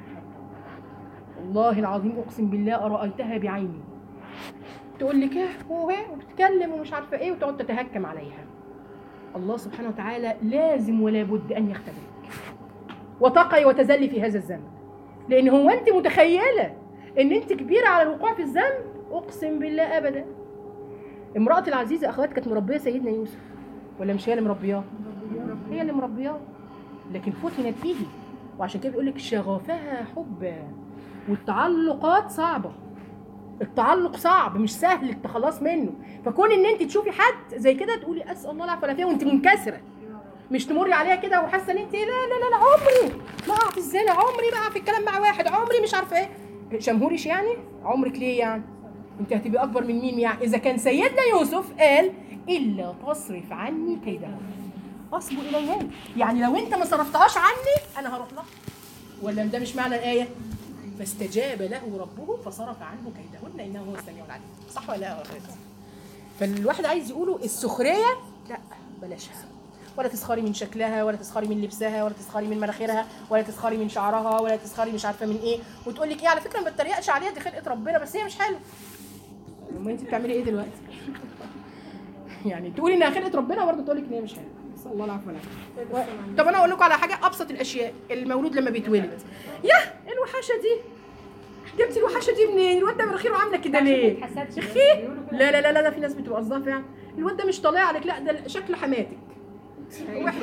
والله العظيم اقسم بالله ارايتها بعيني، تقول لك ايه وبتتكلم ومش عارفه ايه وتقعد تتهكم عليها. الله سبحانه وتعالى لازم ولا بد ان يختبرك وتقعي وتزلي في هذا الذنب، لان هو انت متخيله ان انت كبيره على الوقوع في الذنب؟ اقسم بالله ابدا. امراه العزيز يا اخوات كانت مربيه سيدنا يوسف ولا مش هي اللي مربياه؟ هي اللي مربياه، لكن فتنت فيه، وعشان كده بيقول لك شغفها حبا. والتعلقات صعبه، التعلق صعب مش سهل التخلص منه، فكون ان انت تشوفي حد زي كده تقولي اسال الله العافيه والعافيه وانت منكسره، مش تمري عليها كده وحاسه ان انت لا لا لا لا عمري ما اقع في الزنا، عمري ما اقع في الكلام مع واحد، عمري مش عارفه ايه. شمهورش يعني؟ عمرك ليه يعني؟ انت هتبقي اكبر من مين يعني؟ اذا كان سيدنا يوسف قال الا تصرف عني كيدهن اصب اليهن، يعني لو انت ما صرفتهاش عني انا هروح لها. ولا ده مش معنى الايه؟ فاستجاب له ربه فصرف عنه كيدهن انه هو السميع العليم. صح ولا لا يا اخواتي؟ فالواحد عايز يقوله السخريه لا بلاشها، ولا تسخري من شكلها، ولا تسخري من لبسها، ولا تسخري من مناخيرها، ولا تسخري من شعرها، ولا تسخري مش عارفه من ايه، وتقول لك ايه على فكره ما بتريقش عليها دي خلقه ربنا بس هي مش حلوه. امال انت بتعملي ايه دلوقتي؟ يعني تقولي انها خلقه ربنا وبرضه تقول لك ان هي مش حلوه. نسال الله العفو والعافيه. طب انا اقول لكم على حاجه ابسط الاشياء، المولود لما بيتولد ياه الوحشه دي، جبتي الوحشه دي منين؟ الواد ده مناخيره عامله كده ليه؟ اخي لا لا لا لا في ناس بتبقى قصدها فعلا الواد ده مش طالع لك، لا ده شكل حماتك وحش.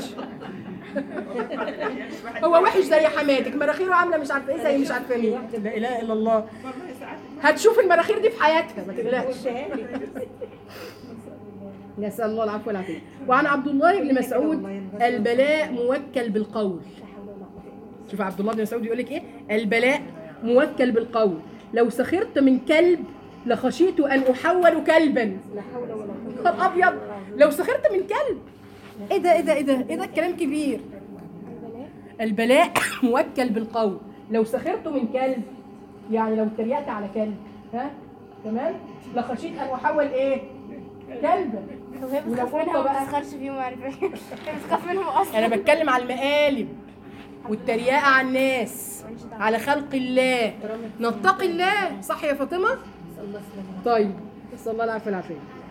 هو وحش زي حماتك، مناخيره عامله مش عارفه ايه زي مش عارفه مين. لا اله الا الله، هتشوف المناخير دي في حياتها ما تقلقش. نسال الله العفو والعافيه. وعن عبد الله بن مسعود البلاء موكل بالقول. شوف عبد الله بن مسعود يقول لك ايه؟ البلاء موكل بالقول، لو سخرت من كلب لخشيت ان احول كلبا. لا حول ولا قوه. ابيض لو سخرت من كلب، ايه ده ايه ده ايه ده ايه ده الكلام كبير. البلاء موكل بالقول، لو سخرت من كلب يعني لو اتريقت على كلب ها تمام لخشيت ان احول ايه؟ كلبا. ولو قلنا ما بتسخرش فيهم عارفه بتخاف منهم اصلا. انا بتكلم على المقالب والتريقه على الناس، على خلق الله، نتقي الله. صح يا فاطمه؟ طيب نسال الله العافيه والعافيه.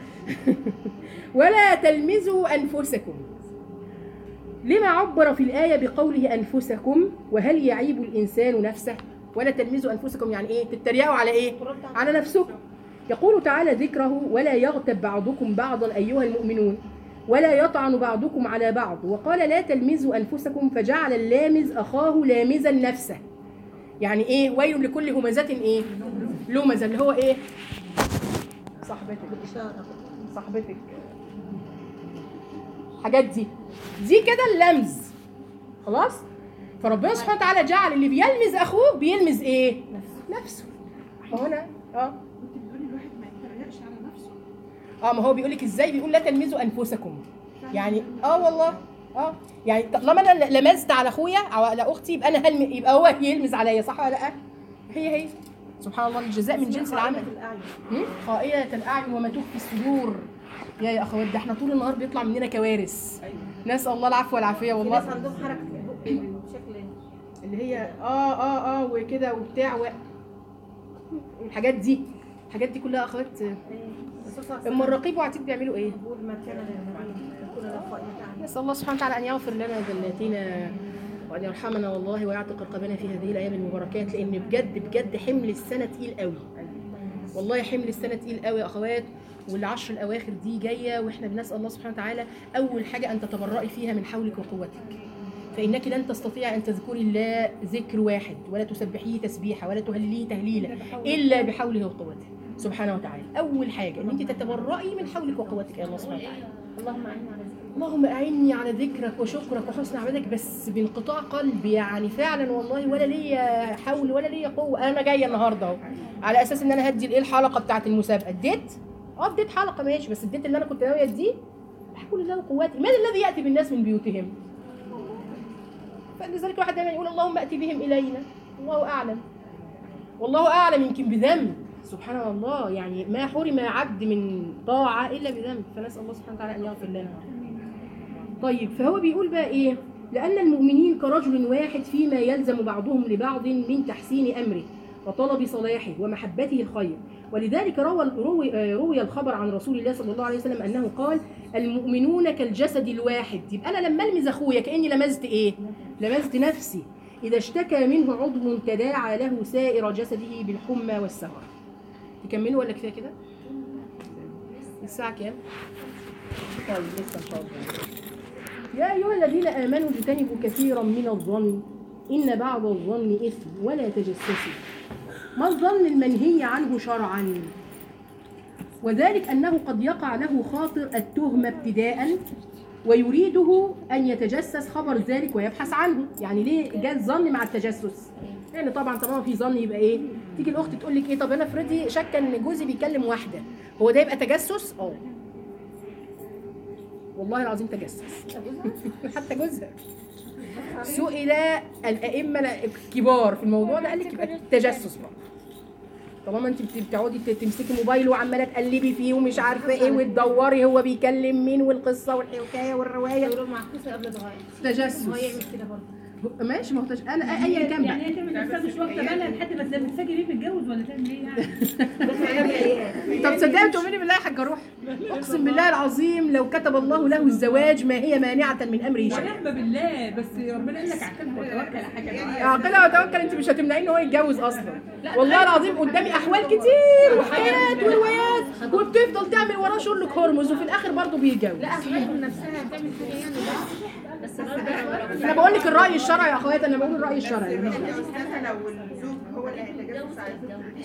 ولا تلمزوا انفسكم، لما عبر في الايه بقوله انفسكم؟ وهل يعيب الانسان نفسه؟ ولا تلمزوا انفسكم يعني ايه؟ تتريقوا على ايه؟ على نفسكم. يقول تعالى ذكره: ولا يغتب بعضكم بعضا ايها المؤمنون ولا يطعن بعضكم على بعض. وقال لا تلمزوا انفسكم، فجعل اللامز اخاه لامزا نفسه. يعني ايه؟ ويل لكل همزه ايه؟ لمزه، اللي هو ايه؟ صاحبتك صاحبتك الحاجات دي دي كده اللمز خلاص. فربنا سبحانه وتعالى جعل اللي بيلمز اخوه بيلمز ايه؟ نفسه. هنا اه انت بتقولي الواحد ما يتريقش على نفسه. اه ما هو بيقول لك ازاي، بيقول لا تلمزوا انفسكم يعني اه والله اه يعني طالما انا لمزت على اخويا او على اختي يبقى انا هلم، يبقى هو يلمز عليا. صح ولا لا؟ هي هي سبحان الله، الجزاء من جنس العمل. خائية الأعين وما تخفي الصدور. يا يا أخوات ده احنا طول النهار بيطلع مننا كوارث. نسأل الله العفو والعافية والله. الناس عندهم حركة بشكل اللي هي اه اه اه وكده وبتاع و... الحاجات دي الحاجات دي كلها اخوات. اما الرقيب وعتيد بيعملوا ايه؟ بقول ما كان للنبي يكون له قائمة. نسال الله سبحانه وتعالى ان يغفر لنا ذناتنا وان يرحمنا والله ويعتق رقابنا في هذه الايام المباركات، لان بجد بجد حمل السنه تقيل قوي. والله حمل السنه تقيل قوي يا اخوات، والعشر الاواخر دي جايه واحنا بنسال الله سبحانه وتعالى اول حاجه ان تتبرئي فيها من حولك وقوتك، فانك لن تستطيعي ان تذكري الله ذكر واحد ولا تسبحيه تسبيحه ولا تهلليه تهليله الا بحوله وقوته سبحانه وتعالى. اول حاجه ان انت تتبرئي من حولك وقوتك يا الله سبحانه وتعالى. اللهم اعني على ذكرك. اللهم اعني على ذكرك وشكرك وحسن عبادتك، بس بانقطاع قلبي يعني فعلا والله، ولا ليا حول ولا ليا قوه. انا جايه النهارده اهو على اساس ان انا هدي الايه الحلقه بتاعه المسابقه، اديت اه اديت حلقه ماشي، بس اديت اللي انا كنت ناويه اديه بحول الله وقوتي. من الذي ياتي بالناس من بيوتهم؟ فلذلك الواحد دايما يقول اللهم اتي بهم الينا، الله اعلم والله اعلم، يمكن بذنب سبحان الله، يعني ما حرم عبد من طاعه الا بذنب، فنسال الله سبحانه وتعالى ان يغفر لنا. طيب فهو بيقول بقى ايه؟ لان المؤمنين كرجل واحد فيما يلزم بعضهم لبعض من تحسين امره وطلب صلاحه ومحبته الخير، ولذلك روى روي, روي الخبر عن رسول الله صلى الله عليه وسلم انه قال المؤمنون كالجسد الواحد. يبقى انا لما المز اخويا كاني لمزت ايه؟ لمزت نفسي. اذا اشتكى منه عضو تداعى له سائر جسده بالحمى والسهر. تكملوا ولا كفايه كده؟ الساعه كام؟ طيب لسه ان شاء الله. يا ايها الذين امنوا اجتنبوا كثيرا من الظن ان بعض الظن اثم ولا تجسسوا. ما الظن المنهي عنه شرعا؟ وذلك انه قد يقع له خاطر التهمه ابتداء ويريده ان يتجسس خبر ذلك ويبحث عنه. يعني ليه جاء الظن مع التجسس؟ يعني طبعا طالما في ظن يبقى ايه؟ تيجي الاخت تقول لك ايه؟ طب انا افرضي شاكه ان جوزي بيكلم واحده، هو ده يبقى تجسس؟ اه والله العظيم تجسس. حتى جوزها سئل الائمه الكبار في الموضوع ده قال لك يبقى تجسس بقى. طالما انت بتقعدي تمسكي موبايل وعماله تقلبي فيه ومش عارفه ايه وتدوري هو بيكلم مين والقصه والحكايه والروايه معكوسه قبل الغايه. تجسس. هو يعمل كده برضه. ماشي ما هو تج... انا ايا كان بقى. يعني هي تعمل نفسها مش واخده بالها لحد ما تتفاجئ بيه متجوز ولا تعمل ايه يعني؟ طب تصدقي تؤمني بالله يا حاجه روح؟ اقسم بالله العظيم لو كتب الله له الزواج ما هي مانعه من امره شيء. ونعم بالله، بس ربنا قال لك اعقلها وتوكل على حاجه. اعقلها وتوكل، انت مش هتمنعيه ان هو يتجوز اصلا. والله العظيم قدامي احوال كتير وحكايات وروايات وبتفضل تعمل وراه شغل هرمز وفي الاخر برضه بيتجوز. لا اصلا نفسها هتعمل حاجه يعني بس انا بقول لك الراي الشرعي يا اخوات، انا بقول الراي الشرعي. يا استاذه لو الزوج هو اللي هيتجوز على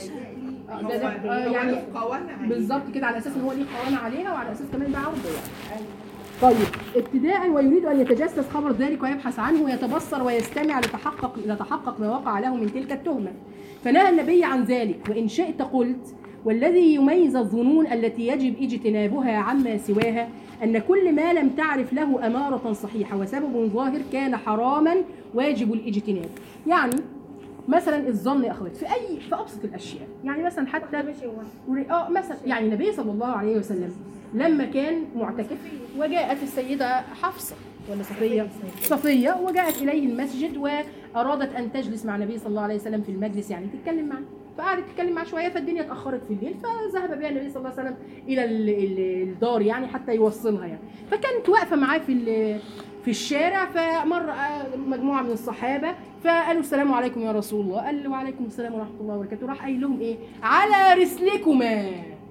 زوجته يعني بالظبط كده، على اساس ان هو ليه قوامه عليها وعلى اساس كمان ده عرض يعني. طيب ابتداء ويريد ان يتجسس خبر ذلك ويبحث عنه ويتبصر ويستمع لتحقق لتحقق ما وقع له من تلك التهمه. فنهى النبي عن ذلك. وان شئت قلت والذي يميز الظنون التي يجب اجتنابها عما سواها أن كل ما لم تعرف له أمارة صحيحة وسبب ظاهر كان حراما واجب الاجتناب. يعني مثلا الظن يا أخوات في أي في أبسط الأشياء، يعني مثلا حتى اه مثلا يعني النبي صلى الله عليه وسلم لما كان معتكف وجاءت السيدة حفصة ولا صفية صفية وجاءت إليه المسجد وأرادت أن تجلس مع النبي صلى الله عليه وسلم في المجلس، يعني تتكلم معه، فقعدت تتكلم معاه شويه فالدنيا اتاخرت في الليل، فذهب بها النبي صلى الله عليه وسلم الى الدار يعني حتى يوصلها يعني. فكانت واقفه معاه في في الشارع، فمر مجموعه من الصحابه فقالوا السلام عليكم يا رسول الله، قال وعليكم السلام ورحمه الله وبركاته، راح قايل لهم ايه؟ على رسلكما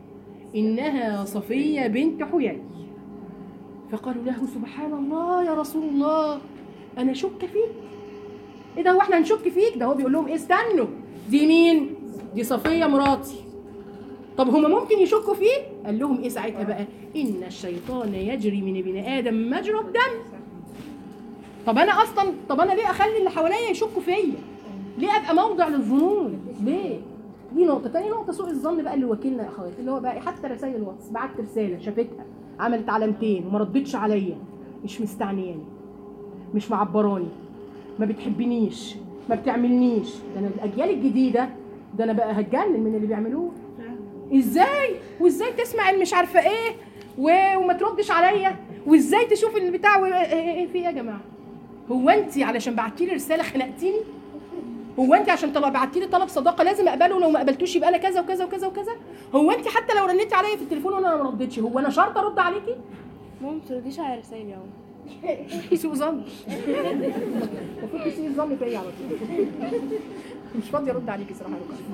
انها صفيه بنت حيي. فقالوا له سبحان الله يا رسول الله انا شك فيك. ايه ده هو احنا نشك فيك؟ ده هو بيقول لهم ايه استنوا دي مين؟ دي صفية مراتي. طب هما ممكن يشكوا فيه؟ قال لهم ايه ساعتها بقى؟ ان الشيطان يجري من ابن ادم مجرى الدم. طب انا اصلا طب انا ليه اخلي اللي حواليا يشكوا فيا؟ ليه ابقى موضع للظنون؟ ليه؟ دي نقطة. تاني نقطة سوء الظن بقى اللي وكيلنا يا اخواتي، اللي هو بقى حتى رسائل الواتس، بعت رسالة شافتها عملت علامتين وما ردتش عليا، مش مستعنياني، مش معبراني، ما بتحبنيش، ما بتعملنيش. ده انا الاجيال الجديده ده انا بقى هتجنن من اللي بيعملوه. ازاي وازاي تسمع اللي مش عارفه ايه وما تردش عليا، وازاي تشوف البتاع ايه في ايه يا جماعه؟ هو انت علشان بعتي لي رساله خنقتيني؟ هو انت عشان طلب بعتي لي طلب صداقه لازم اقبله، لو ما قبلتوش يبقى انا كذا وكذا وكذا وكذا؟ هو انت حتى لو رنيتي عليا في التليفون وانا ما ردتش، هو انا شرط ارد عليكي؟ ماما ما ترديش على رسايلي اهو. سوء ظن. المفروض تسيبي الظن فيا على طول. مش فاضيه ارد عليكي صراحه.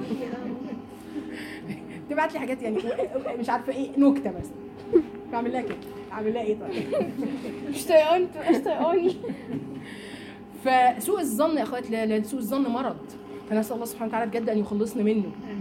تبعت لي حاجات يعني مش عارفه ايه، نكته مثلا، بعمل لها كده، اعمل لها ايه طيب؟ مش طايقاني، مش طايقاني. فسوء الظن يا اخوات، لا لا، سوء الظن مرض، فنسال الله سبحانه وتعالى بجد ان يخلصنا منه.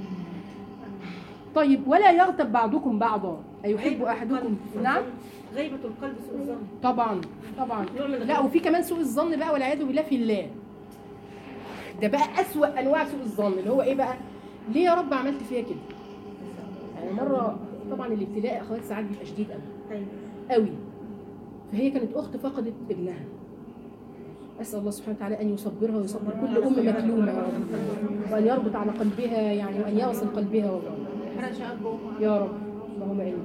طيب ولا يغتب بعضكم بعضا ايحب احدكم. نعم، غيبة القلب سوء الظن. طبعا طبعا. لا وفي كمان سوء الظن بقى والعياذ بالله في الله، ده بقى اسوأ انواع سوء الظن، اللي هو ايه بقى؟ ليه يا رب عملت فيا كده؟ يعني مره طبعا الابتلاء يا اخوات ساعات بيبقى شديد قوي قوي، فهي كانت اخت فقدت ابنها، اسال الله سبحانه وتعالى ان يصبرها ويصبر كل ام مكلومه يا رب، وان يربط على قلبها يعني، وان يصل قلبها يا رب، اللهم امين.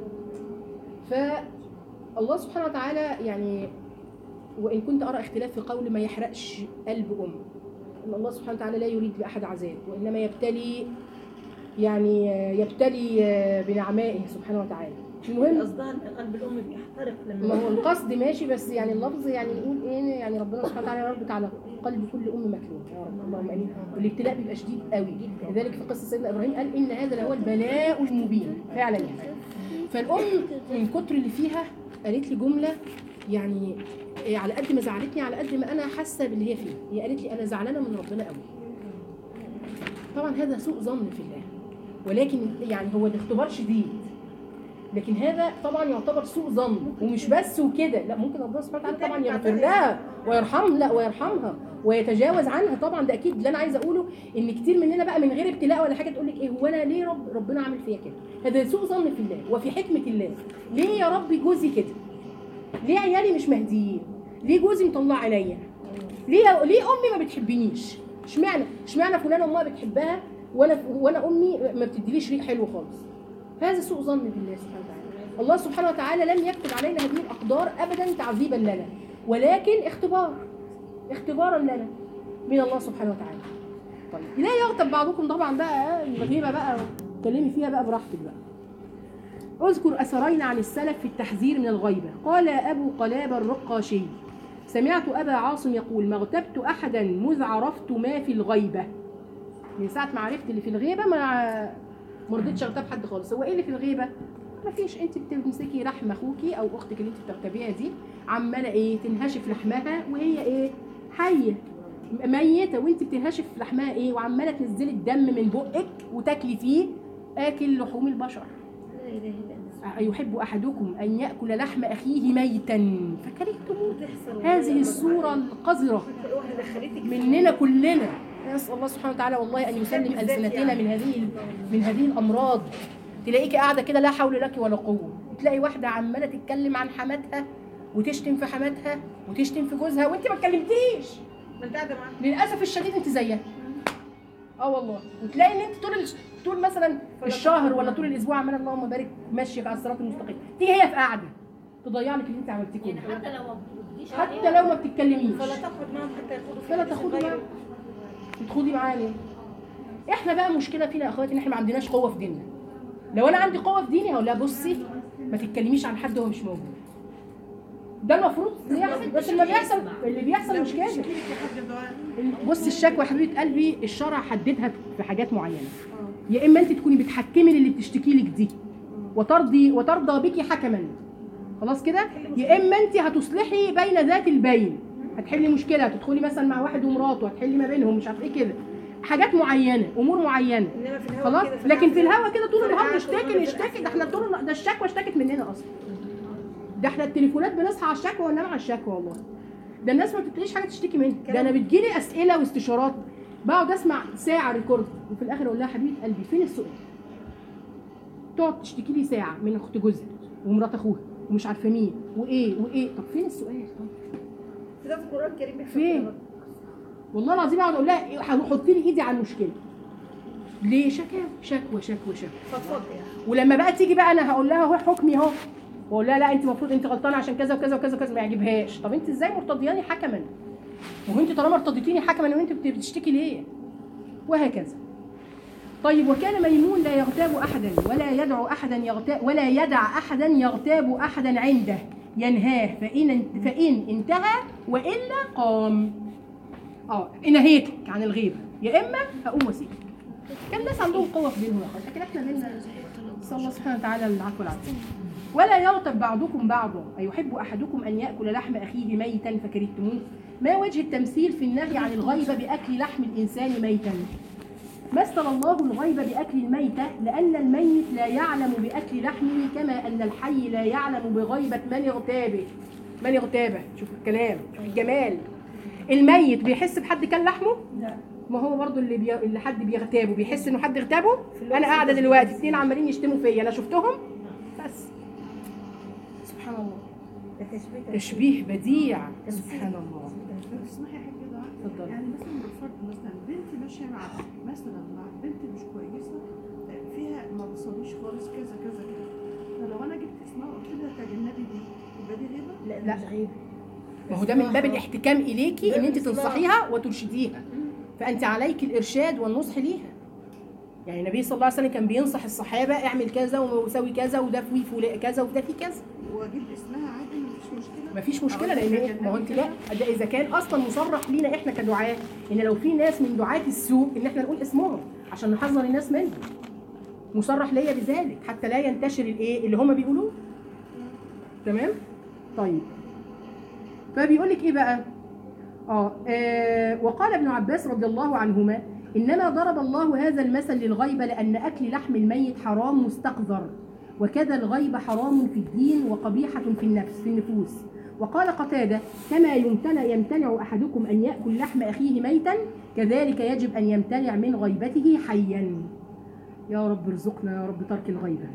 فالله سبحانه وتعالى يعني، وان كنت ارى اختلاف في قول ما يحرقش قلب ام، ان الله سبحانه وتعالى لا يريد باحد عذاب، وانما يبتلي يعني يبتلي بنعمائه سبحانه وتعالى. المهم قصدها ان قلب الام بيحترق لما ما هو القصد ماشي، بس يعني اللفظ يعني نقول ايه، يعني ربنا سبحانه وتعالى يربط على قلب كل ام مكلوم يا رب، اللهم امين. والابتلاء بيبقى شديد قوي، لذلك في قصه سيدنا ابراهيم قال ان هذا لهو البلاء المبين فعلا يعني. فالام من كتر اللي فيها قالت لي جمله يعني على قد ما زعلتني على قد ما انا حاسه باللي هي فيه. هي قالت لي انا زعلانه من ربنا قوي. طبعا هذا سوء ظن في الله، ولكن يعني هو الاختبار شديد، لكن هذا طبعا يعتبر سوء ظن. ومش بس وكده، لا ممكن ربنا سبحانه وتعالى طبعا يغفر لها ويرحم لا ويرحمها ويتجاوز عنها، طبعا ده اكيد. اللي انا عايزه اقوله ان كتير مننا بقى من غير ابتلاء ولا حاجه تقول لك ايه، هو انا ليه رب ربنا عامل فيا كده؟ هذا سوء ظن في الله وفي حكمه الله. ليه يا رب جوزي كده؟ ليه عيالي مش مهديين؟ ليه جوزي مطلع عليا؟ ليه ليه امي ما بتحبنيش؟ اشمعنى اشمعنى فلانه امها بتحبها وانا وانا امي ما بتديليش ريق حلو خالص؟ هذا سوء ظن بالله سبحانه وتعالى. الله سبحانه وتعالى لم يكتب علينا هذه الاقدار ابدا تعذيبا لنا، ولكن اختبار اختبارا لنا من الله سبحانه وتعالى. طيب لا يغتب بعضكم، طبعا بقى الغيبه بقى اتكلمي فيها بقى براحتك بقى. اذكر اثرين عن السلف في التحذير من الغيبه. قال ابو قلابه الرقاشي: سمعت ابا عاصم يقول: ما اغتبت احدا مذ عرفت ما في الغيبه. من ساعه ما عرفت اللي في الغيبه ما ما رضيتش اغتاب حد خالص. هو ايه اللي في الغيبه؟ ما فيش. انت بتمسكي لحم اخوكي او اختك اللي انت بتغتابيها دي، عماله ايه تنهشف لحمها وهي ايه حيه ميته، وانت بتنهشف لحمها ايه وعماله تنزلي الدم من بقك وتاكلي فيه. اكل لحوم البشر. أيحب أحدكم أن يأكل لحم أخيه ميتا فكرهتموه. هذه الصورة القذرة مننا كلنا. نسأل الله سبحانه وتعالى والله أن يسلم ألسنتنا من هذه من هذه الأمراض. تلاقيكي قاعدة كده لا حول لك ولا قوة، وتلاقي واحدة عمالة تتكلم عن حماتها وتشتم في حماتها وتشتم في جوزها وأنت ما اتكلمتيش. للأسف الشديد أنت زيها. اه والله. وتلاقي ان انت طول طول مثلا الشهر ولا طول الاسبوع عماله اللهم بارك ماشيه على الصراط المستقيم، تيجي هي في قاعده تضيع لك اللي انت عملتيه كله. يعني حتى لو ما بترديش حتى لو ما بتتكلميش فلا تاخد معاهم حتى ياخدوا فلا تاخدي معاهم. تاخدي معايا ليه؟ احنا بقى مشكله فينا يا اخواتي ان احنا ما عندناش قوه في ديننا. لو انا عندي قوه في ديني هقول لها بصي ما تتكلميش عن حد هو مش موجود. ده المفروض يحصل، بس اللي بيحصل اللي بيحصل مش كده. بص الشكوى يا حبيبه قلبي الشرع حددها في حاجات معينه. يا اما انت تكوني بتحكمي للي بتشتكي لك دي وترضي وترضى بيكي حكما، خلاص كده، يا اما انت هتصلحي بين ذات البين، هتحلي مشكله، هتدخلي مثلا مع واحد ومراته هتحلي ما بينهم مش عارف ايه كده، حاجات معينه امور معينه، خلاص. لكن في الهوا كده طول النهار نشتكي نشتكي ده احنا طول ده الشكوى اشتكت مننا اصلا. ده احنا التليفونات بنصحى على الشكوى وننام على الشكوى والله. ده الناس ما بتلاقيش حاجه تشتكي منها، ده انا بتجيلي اسئله واستشارات بقعد اسمع ساعه ريكورد وفي الاخر اقول لها حبيبه قلبي فين السؤال؟ تقعد تشتكي لي ساعه من اخت جوزها ومرات اخوها ومش عارفه مين وايه وايه، طب فين السؤال؟ طب ده في القران الكريم فين؟ والله العظيم اقعد اقول لها حطي لي ايدي على المشكله. ليه؟ شكوى شكوى شكوى شكوى فضفض يعني. ولما بقى تيجي بقى انا هقول لها اهو حكمي اهو، واقول لها لا انت المفروض انت غلطانه عشان كذا وكذا وكذا وكذا، ما يعجبهاش. طب انت ازاي مرتضياني حكما؟ وهو انت طالما ارتضيتيني حكما وانت بتشتكي ليه؟ وهكذا. طيب وكان ميمون لا يغتاب احدا ولا يدعو احدا يغتاب ولا يدع احدا يغتاب احدا عنده ينهاه فان فان انتهى والا قام. اه نهيتك عن الغيبه يا اما هقوم واسيبك. كان الناس عندهم قوه في دينهم يا اخوات، لكن احنا ديننا صلى الله سبحانه وتعالى العفو والعافيه. ولا يغتب بعضكم بعضا أيحب أحدكم أن يأكل لحم أخيه ميتا فكرهتموه. ما وجه التمثيل في النهي عن الغيبة بأكل لحم الإنسان ميتا؟ مثل الله الغيبة بأكل الميتة لأن الميت لا يعلم بأكل لحمه كما أن الحي لا يعلم بغيبة من اغتابه. من اغتابه، شوف الكلام، شوف الجمال. الميت بيحس بحد كان لحمه؟ لا. ما هو برضو اللي بي... اللي حد بيغتابه بيحس انه حد اغتابه. انا قاعده دلوقتي اثنين عمالين يشتموا فيا، انا شفتهم بس. سبحان الله، تشبيه بديع. سبحان الله. اسمحي يا حاجه اتفضلي. يعني مثلا بالفرض مثلا بنتي ماشيه مع مثلا مع بنت مش كويسه فيها ما بتصليش خالص كذا كذا كذا، فلو انا جبت اسمها وقلت لها تجنبي دي يبقى دي غيبه؟ لا مش غيبه. ما هو ده من باب الاحتكام اليكي ان انت تنصحيها وترشديها، فانت عليك الارشاد والنصح ليها. يعني النبي صلى الله عليه وسلم كان بينصح الصحابه اعمل كذا وسوي كذا وده في فلان كذا وده في كذا. واجيب اسمها عادي مفيش مشكله؟ مفيش مشكله، لان ايه؟ ما هو انت لا، ده اذا كان اصلا مصرح لينا احنا كدعاه ان لو في ناس من دعاه السوء ان احنا نقول اسمهم عشان نحذر الناس منهم. مصرح ليا بذلك حتى لا ينتشر الايه اللي هم بيقولوه. تمام؟ طيب. فبيقول لك ايه بقى؟ آه, اه وقال ابن عباس رضي الله عنهما انما ضرب الله هذا المثل للغيبه لان اكل لحم الميت حرام مستقذر، وكذا الغيبه حرام في الدين وقبيحه في النفس في النفوس. وقال قتاده كما يمتنع يمتنع احدكم ان ياكل لحم اخيه ميتا كذلك يجب ان يمتنع من غيبته حيا. يا رب ارزقنا يا رب ترك الغيبه.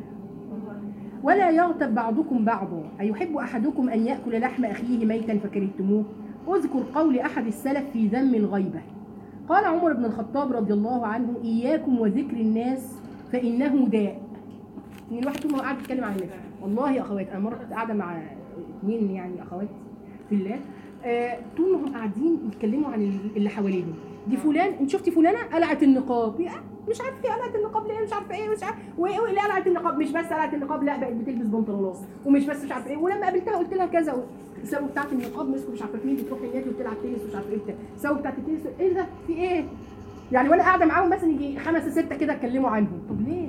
ولا يغتب بعضكم بعضا أيحب أحدكم أن يأكل لحم أخيه ميتا فكرهتموه. أذكر قول أحد السلف في ذم الغيبة. قال عمر بن الخطاب رضي الله عنه إياكم وذكر الناس فإنه داء. إن الواحد طول ما هو قاعد يتكلم عن الناس، والله يا أخوات أنا مرة كنت قاعدة مع اثنين يعني أخوات في الله، آه طول ما هم قاعدين يتكلموا عن اللي حواليهم. دي فلان، انت شفتي فلانه قلعت النقاب، مش عارفه ايه قلعت النقاب ليه، مش عارفه ايه، مش عارفه وايه اللي قلعت النقاب، مش بس قلعت النقاب لا بقت بتلبس بنطلونات، ومش بس مش عارفه ايه. ولما قابلتها قلت لها كذا، السبب بتاعت النقاب مسكوا مش عارفه مين بتروح النادي وبتلعب تنس ومش عارفه ايه، السبب بتاعت التنس ايه ده في ايه؟ يعني وانا قاعده معاهم مثلا يجي خمسه سته كده اتكلموا عنهم. طب ليه؟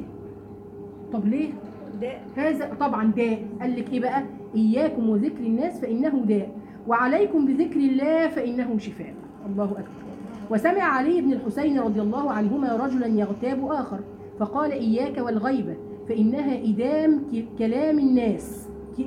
طب ليه؟ داء. هذا طبعا داء. قال لك ايه بقى؟ اياكم وذكر الناس فانه داء وعليكم بذكر الله فانه شفاء. الله اكبر. وسمع علي بن الحسين رضي الله عنهما رجلا يغتاب آخر فقال إياك والغيبة فإنها إدام كلام الناس،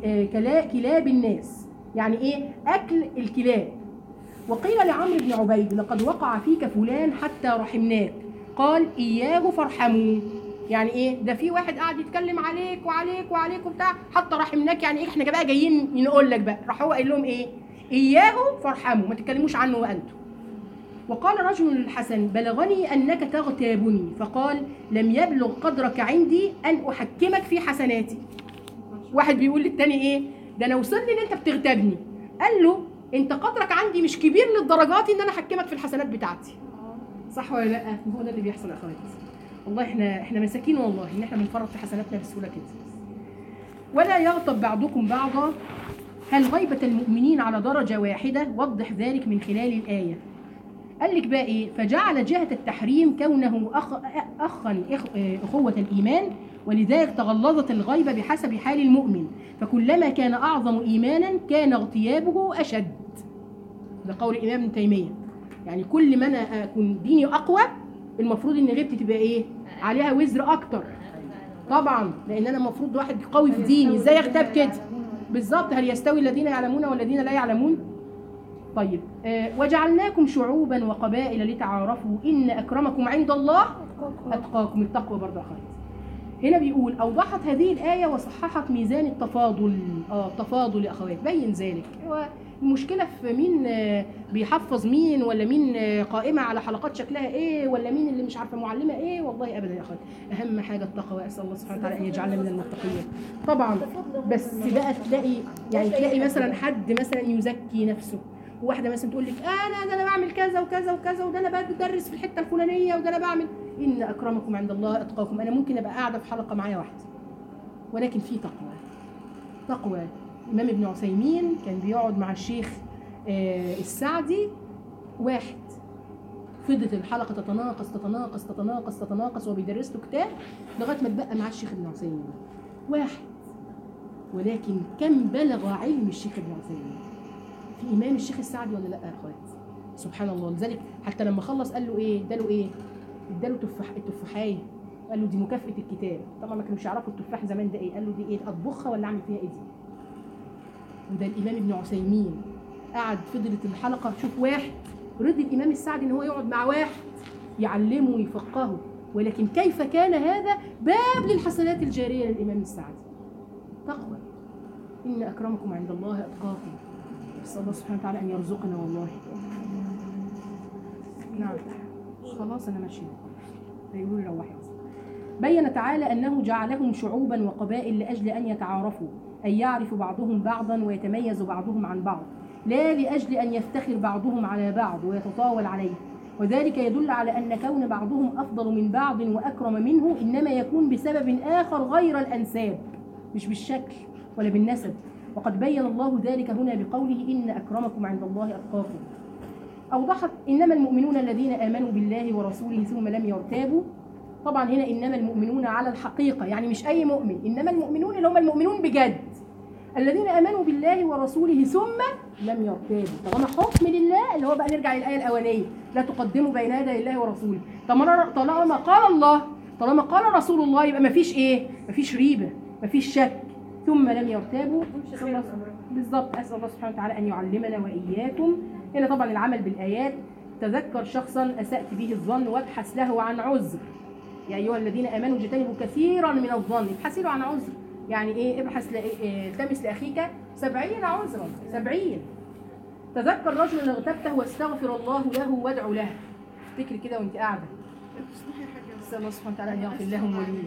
كلاب الناس، يعني إيه؟ أكل الكلاب. وقيل لعمرو بن عبيد لقد وقع فيك فلان حتى رحمناك قال إياه فارحموا. يعني إيه؟ ده في واحد قاعد يتكلم عليك وعليك وعليك وبتاع حتى رحمناك، يعني إيه؟ إحنا بقى جايين نقول لك بقى. راح هو قايل لهم إيه؟ إياه فارحموا، ما تتكلموش عنه وأنتم. وقال رجل للحسن بلغني أنك تغتابني فقال لم يبلغ قدرك عندي أن أحكمك في حسناتي. واحد بيقول للتاني إيه؟ ده أنا وصلني إن أنت بتغتابني. قال له أنت قدرك عندي مش كبير للدرجات إن أنا أحكمك في الحسنات بتاعتي. صح ولا لأ؟ هو ده اللي بيحصل يا أخواتي. والله إحنا إحنا مساكين والله إن إحنا بنفرط في حسناتنا بسهولة كده. ولا يغتب بعضكم بعضا. هل غيبة المؤمنين على درجة واحدة؟ وضح ذلك من خلال الآية. قال لك بقى ايه؟ فجعل جهة التحريم كونه أخ اخا اخوة الايمان، ولذلك تغلظت الغيبة بحسب حال المؤمن، فكلما كان اعظم ايمانا كان اغتيابه اشد. ده قول الامام ابن تيمية. يعني كل ما انا اكون ديني اقوى المفروض ان غيبتي تبقى ايه؟ عليها وزر اكتر. طبعا لان انا المفروض واحد قوي في ديني، ازاي اغتاب كده؟ بالظبط. هل يستوي الذين يعلمون والذين لا يعلمون؟ طيب آه وجعلناكم شعوبا وقبائل لتعارفوا ان اكرمكم عند الله اتقاكم. التقوى برضه اخوات. هنا بيقول اوضحت هذه الايه وصححت ميزان التفاضل. اه التفاضل يا اخوات بين ذلك. هو المشكله في مين آه بيحفظ مين، ولا مين آه قائمه على حلقات شكلها ايه، ولا مين اللي مش عارفه معلمه ايه. والله ابدا يا اخوات، اهم حاجه التقوى. اسال الله سبحانه وتعالى ان يجعلنا من المتقين. طبعا بس بقى تلاقي يعني تلاقي مثلا حد مثلا يزكي نفسه وواحده مثلا تقول لك انا ده انا بعمل كذا وكذا وكذا، وده انا بدرس في الحته الفلانيه، وده انا بعمل. ان اكرمكم عند الله اتقاكم. انا ممكن ابقى قاعده في حلقه معايا واحده ولكن في تقوى. تقوى. الامام ابن عثيمين كان بيقعد مع الشيخ آه السعدي واحد، فضلت الحلقه تتناقص تتناقص تتناقص تتناقص وهو بيدرس له كتاب لغايه ما اتبقى مع الشيخ ابن عثيمين واحد. ولكن كم بلغ علم الشيخ ابن عثيمين في امام الشيخ السعدي ولا لا يا اخوات؟ سبحان الله. لذلك حتى لما خلص قال له ايه؟ اداله ايه؟ اداله تفاح التفاحيه، قال له دي مكافاه الكتاب. طبعا ما كانوش يعرفوا التفاح زمان ده ايه، قال له دي ايه؟ اطبخها ولا اعمل فيها ايه دي؟ وده الامام ابن عثيمين قعد فضلت الحلقه. شوف واحد رضي الامام السعدي ان هو يقعد مع واحد يعلمه ويفقهه، ولكن كيف كان هذا باب للحسنات الجاريه للامام السعدي. تقوى. ان اكرمكم عند الله اتقاكم. نسال الله سبحانه وتعالى ان يرزقنا والله. نعم خلاص انا ماشيه. هيقولوا لي روحي. بين تعالى انه جعلهم شعوبا وقبائل لاجل ان يتعارفوا، اي يعرف بعضهم بعضا ويتميز بعضهم عن بعض، لا لاجل ان يفتخر بعضهم على بعض ويتطاول عليه. وذلك يدل على ان كون بعضهم افضل من بعض واكرم منه انما يكون بسبب اخر غير الانساب، مش بالشكل ولا بالنسب. وقد بين الله ذلك هنا بقوله ان اكرمكم عند الله اتقاكم. اوضحت انما المؤمنون الذين امنوا بالله ورسوله ثم لم يرتابوا. طبعا هنا انما المؤمنون على الحقيقه، يعني مش اي مؤمن، انما المؤمنون اللي هم المؤمنون بجد الذين امنوا بالله ورسوله ثم لم يرتابوا. طالما حكم لله اللي هو بقى نرجع للايه الاولانيه، لا تقدموا بين يدي الله ورسوله. طالما قال الله، طالما قال رسول الله، يبقى ما فيش ايه؟ ما فيش ريبه، ما فيش شك. ثم لم يرتابوا. بالضبط. اسال الله سبحانه وتعالى ان يعلمنا واياكم. هنا طبعا العمل بالايات. تذكر شخصا اسات به الظن وابحث له عن عذر. يا ايها الذين امنوا اجتنبوا كثيرا من الظن. ابحث له عن عذر. يعني ايه؟ ابحث التمس لاخيك سبعين عذرا. سبعين. تذكر رجلا اغتبته واستغفر الله له وادع له. افتكري كده وانت قاعده. تسمحي حاجه؟ اسال الله سبحانه وتعالى ان يغفر لهم ولي.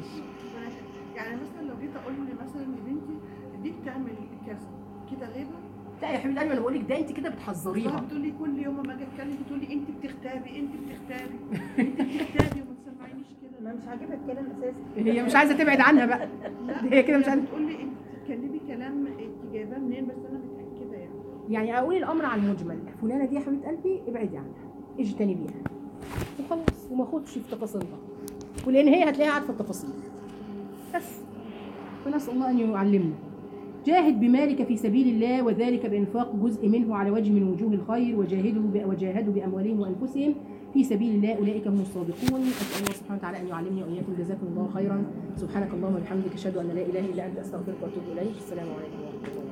يعني مثلا لو جيت اقول مثلا لبنتي دي بتعمل كذا كده غيبه؟ لا يا حبيبتي، انا بقول لك ده انت كده بتحذريها. بتقول لي كل يوم ما اجي اتكلم بتقول لي انت بتغتابي انت بتغتابي انت بتغتابي وما تسمعينيش كده. ما مش عاجبها الكلام اساسا. هي مش عايزه تبعد عنها بقى. هي كده مش عايزه. بتقول لي انت بتتكلمي كلام انت جايباه منين، بس انا متاكده يعني. يعني اقول الامر على المجمل، فلانه دي يا حبيبه قلبي ابعدي عنها، اجتنبيها وخلاص، وما اخدش في تفاصيلها، ولان هي هتلاقيها عارفه التفاصيل بس. فنسال الله ان يعلمنا. جاهد بمالك في سبيل الله، وذلك بإنفاق جزء منه على وجه من وجوه الخير، وجاهدوا وجاهدوا بأموالهم وأنفسهم في سبيل الله، أولئك هم الصادقون. أسأل الله سبحانه وتعالى أن يعلمني وإياكم. جزاكم الله خيرا. سبحانك اللهم وبحمدك، أشهد أن لا إله إلا أنت، أستغفرك وأتوب إليك. السلام عليكم ورحمة الله.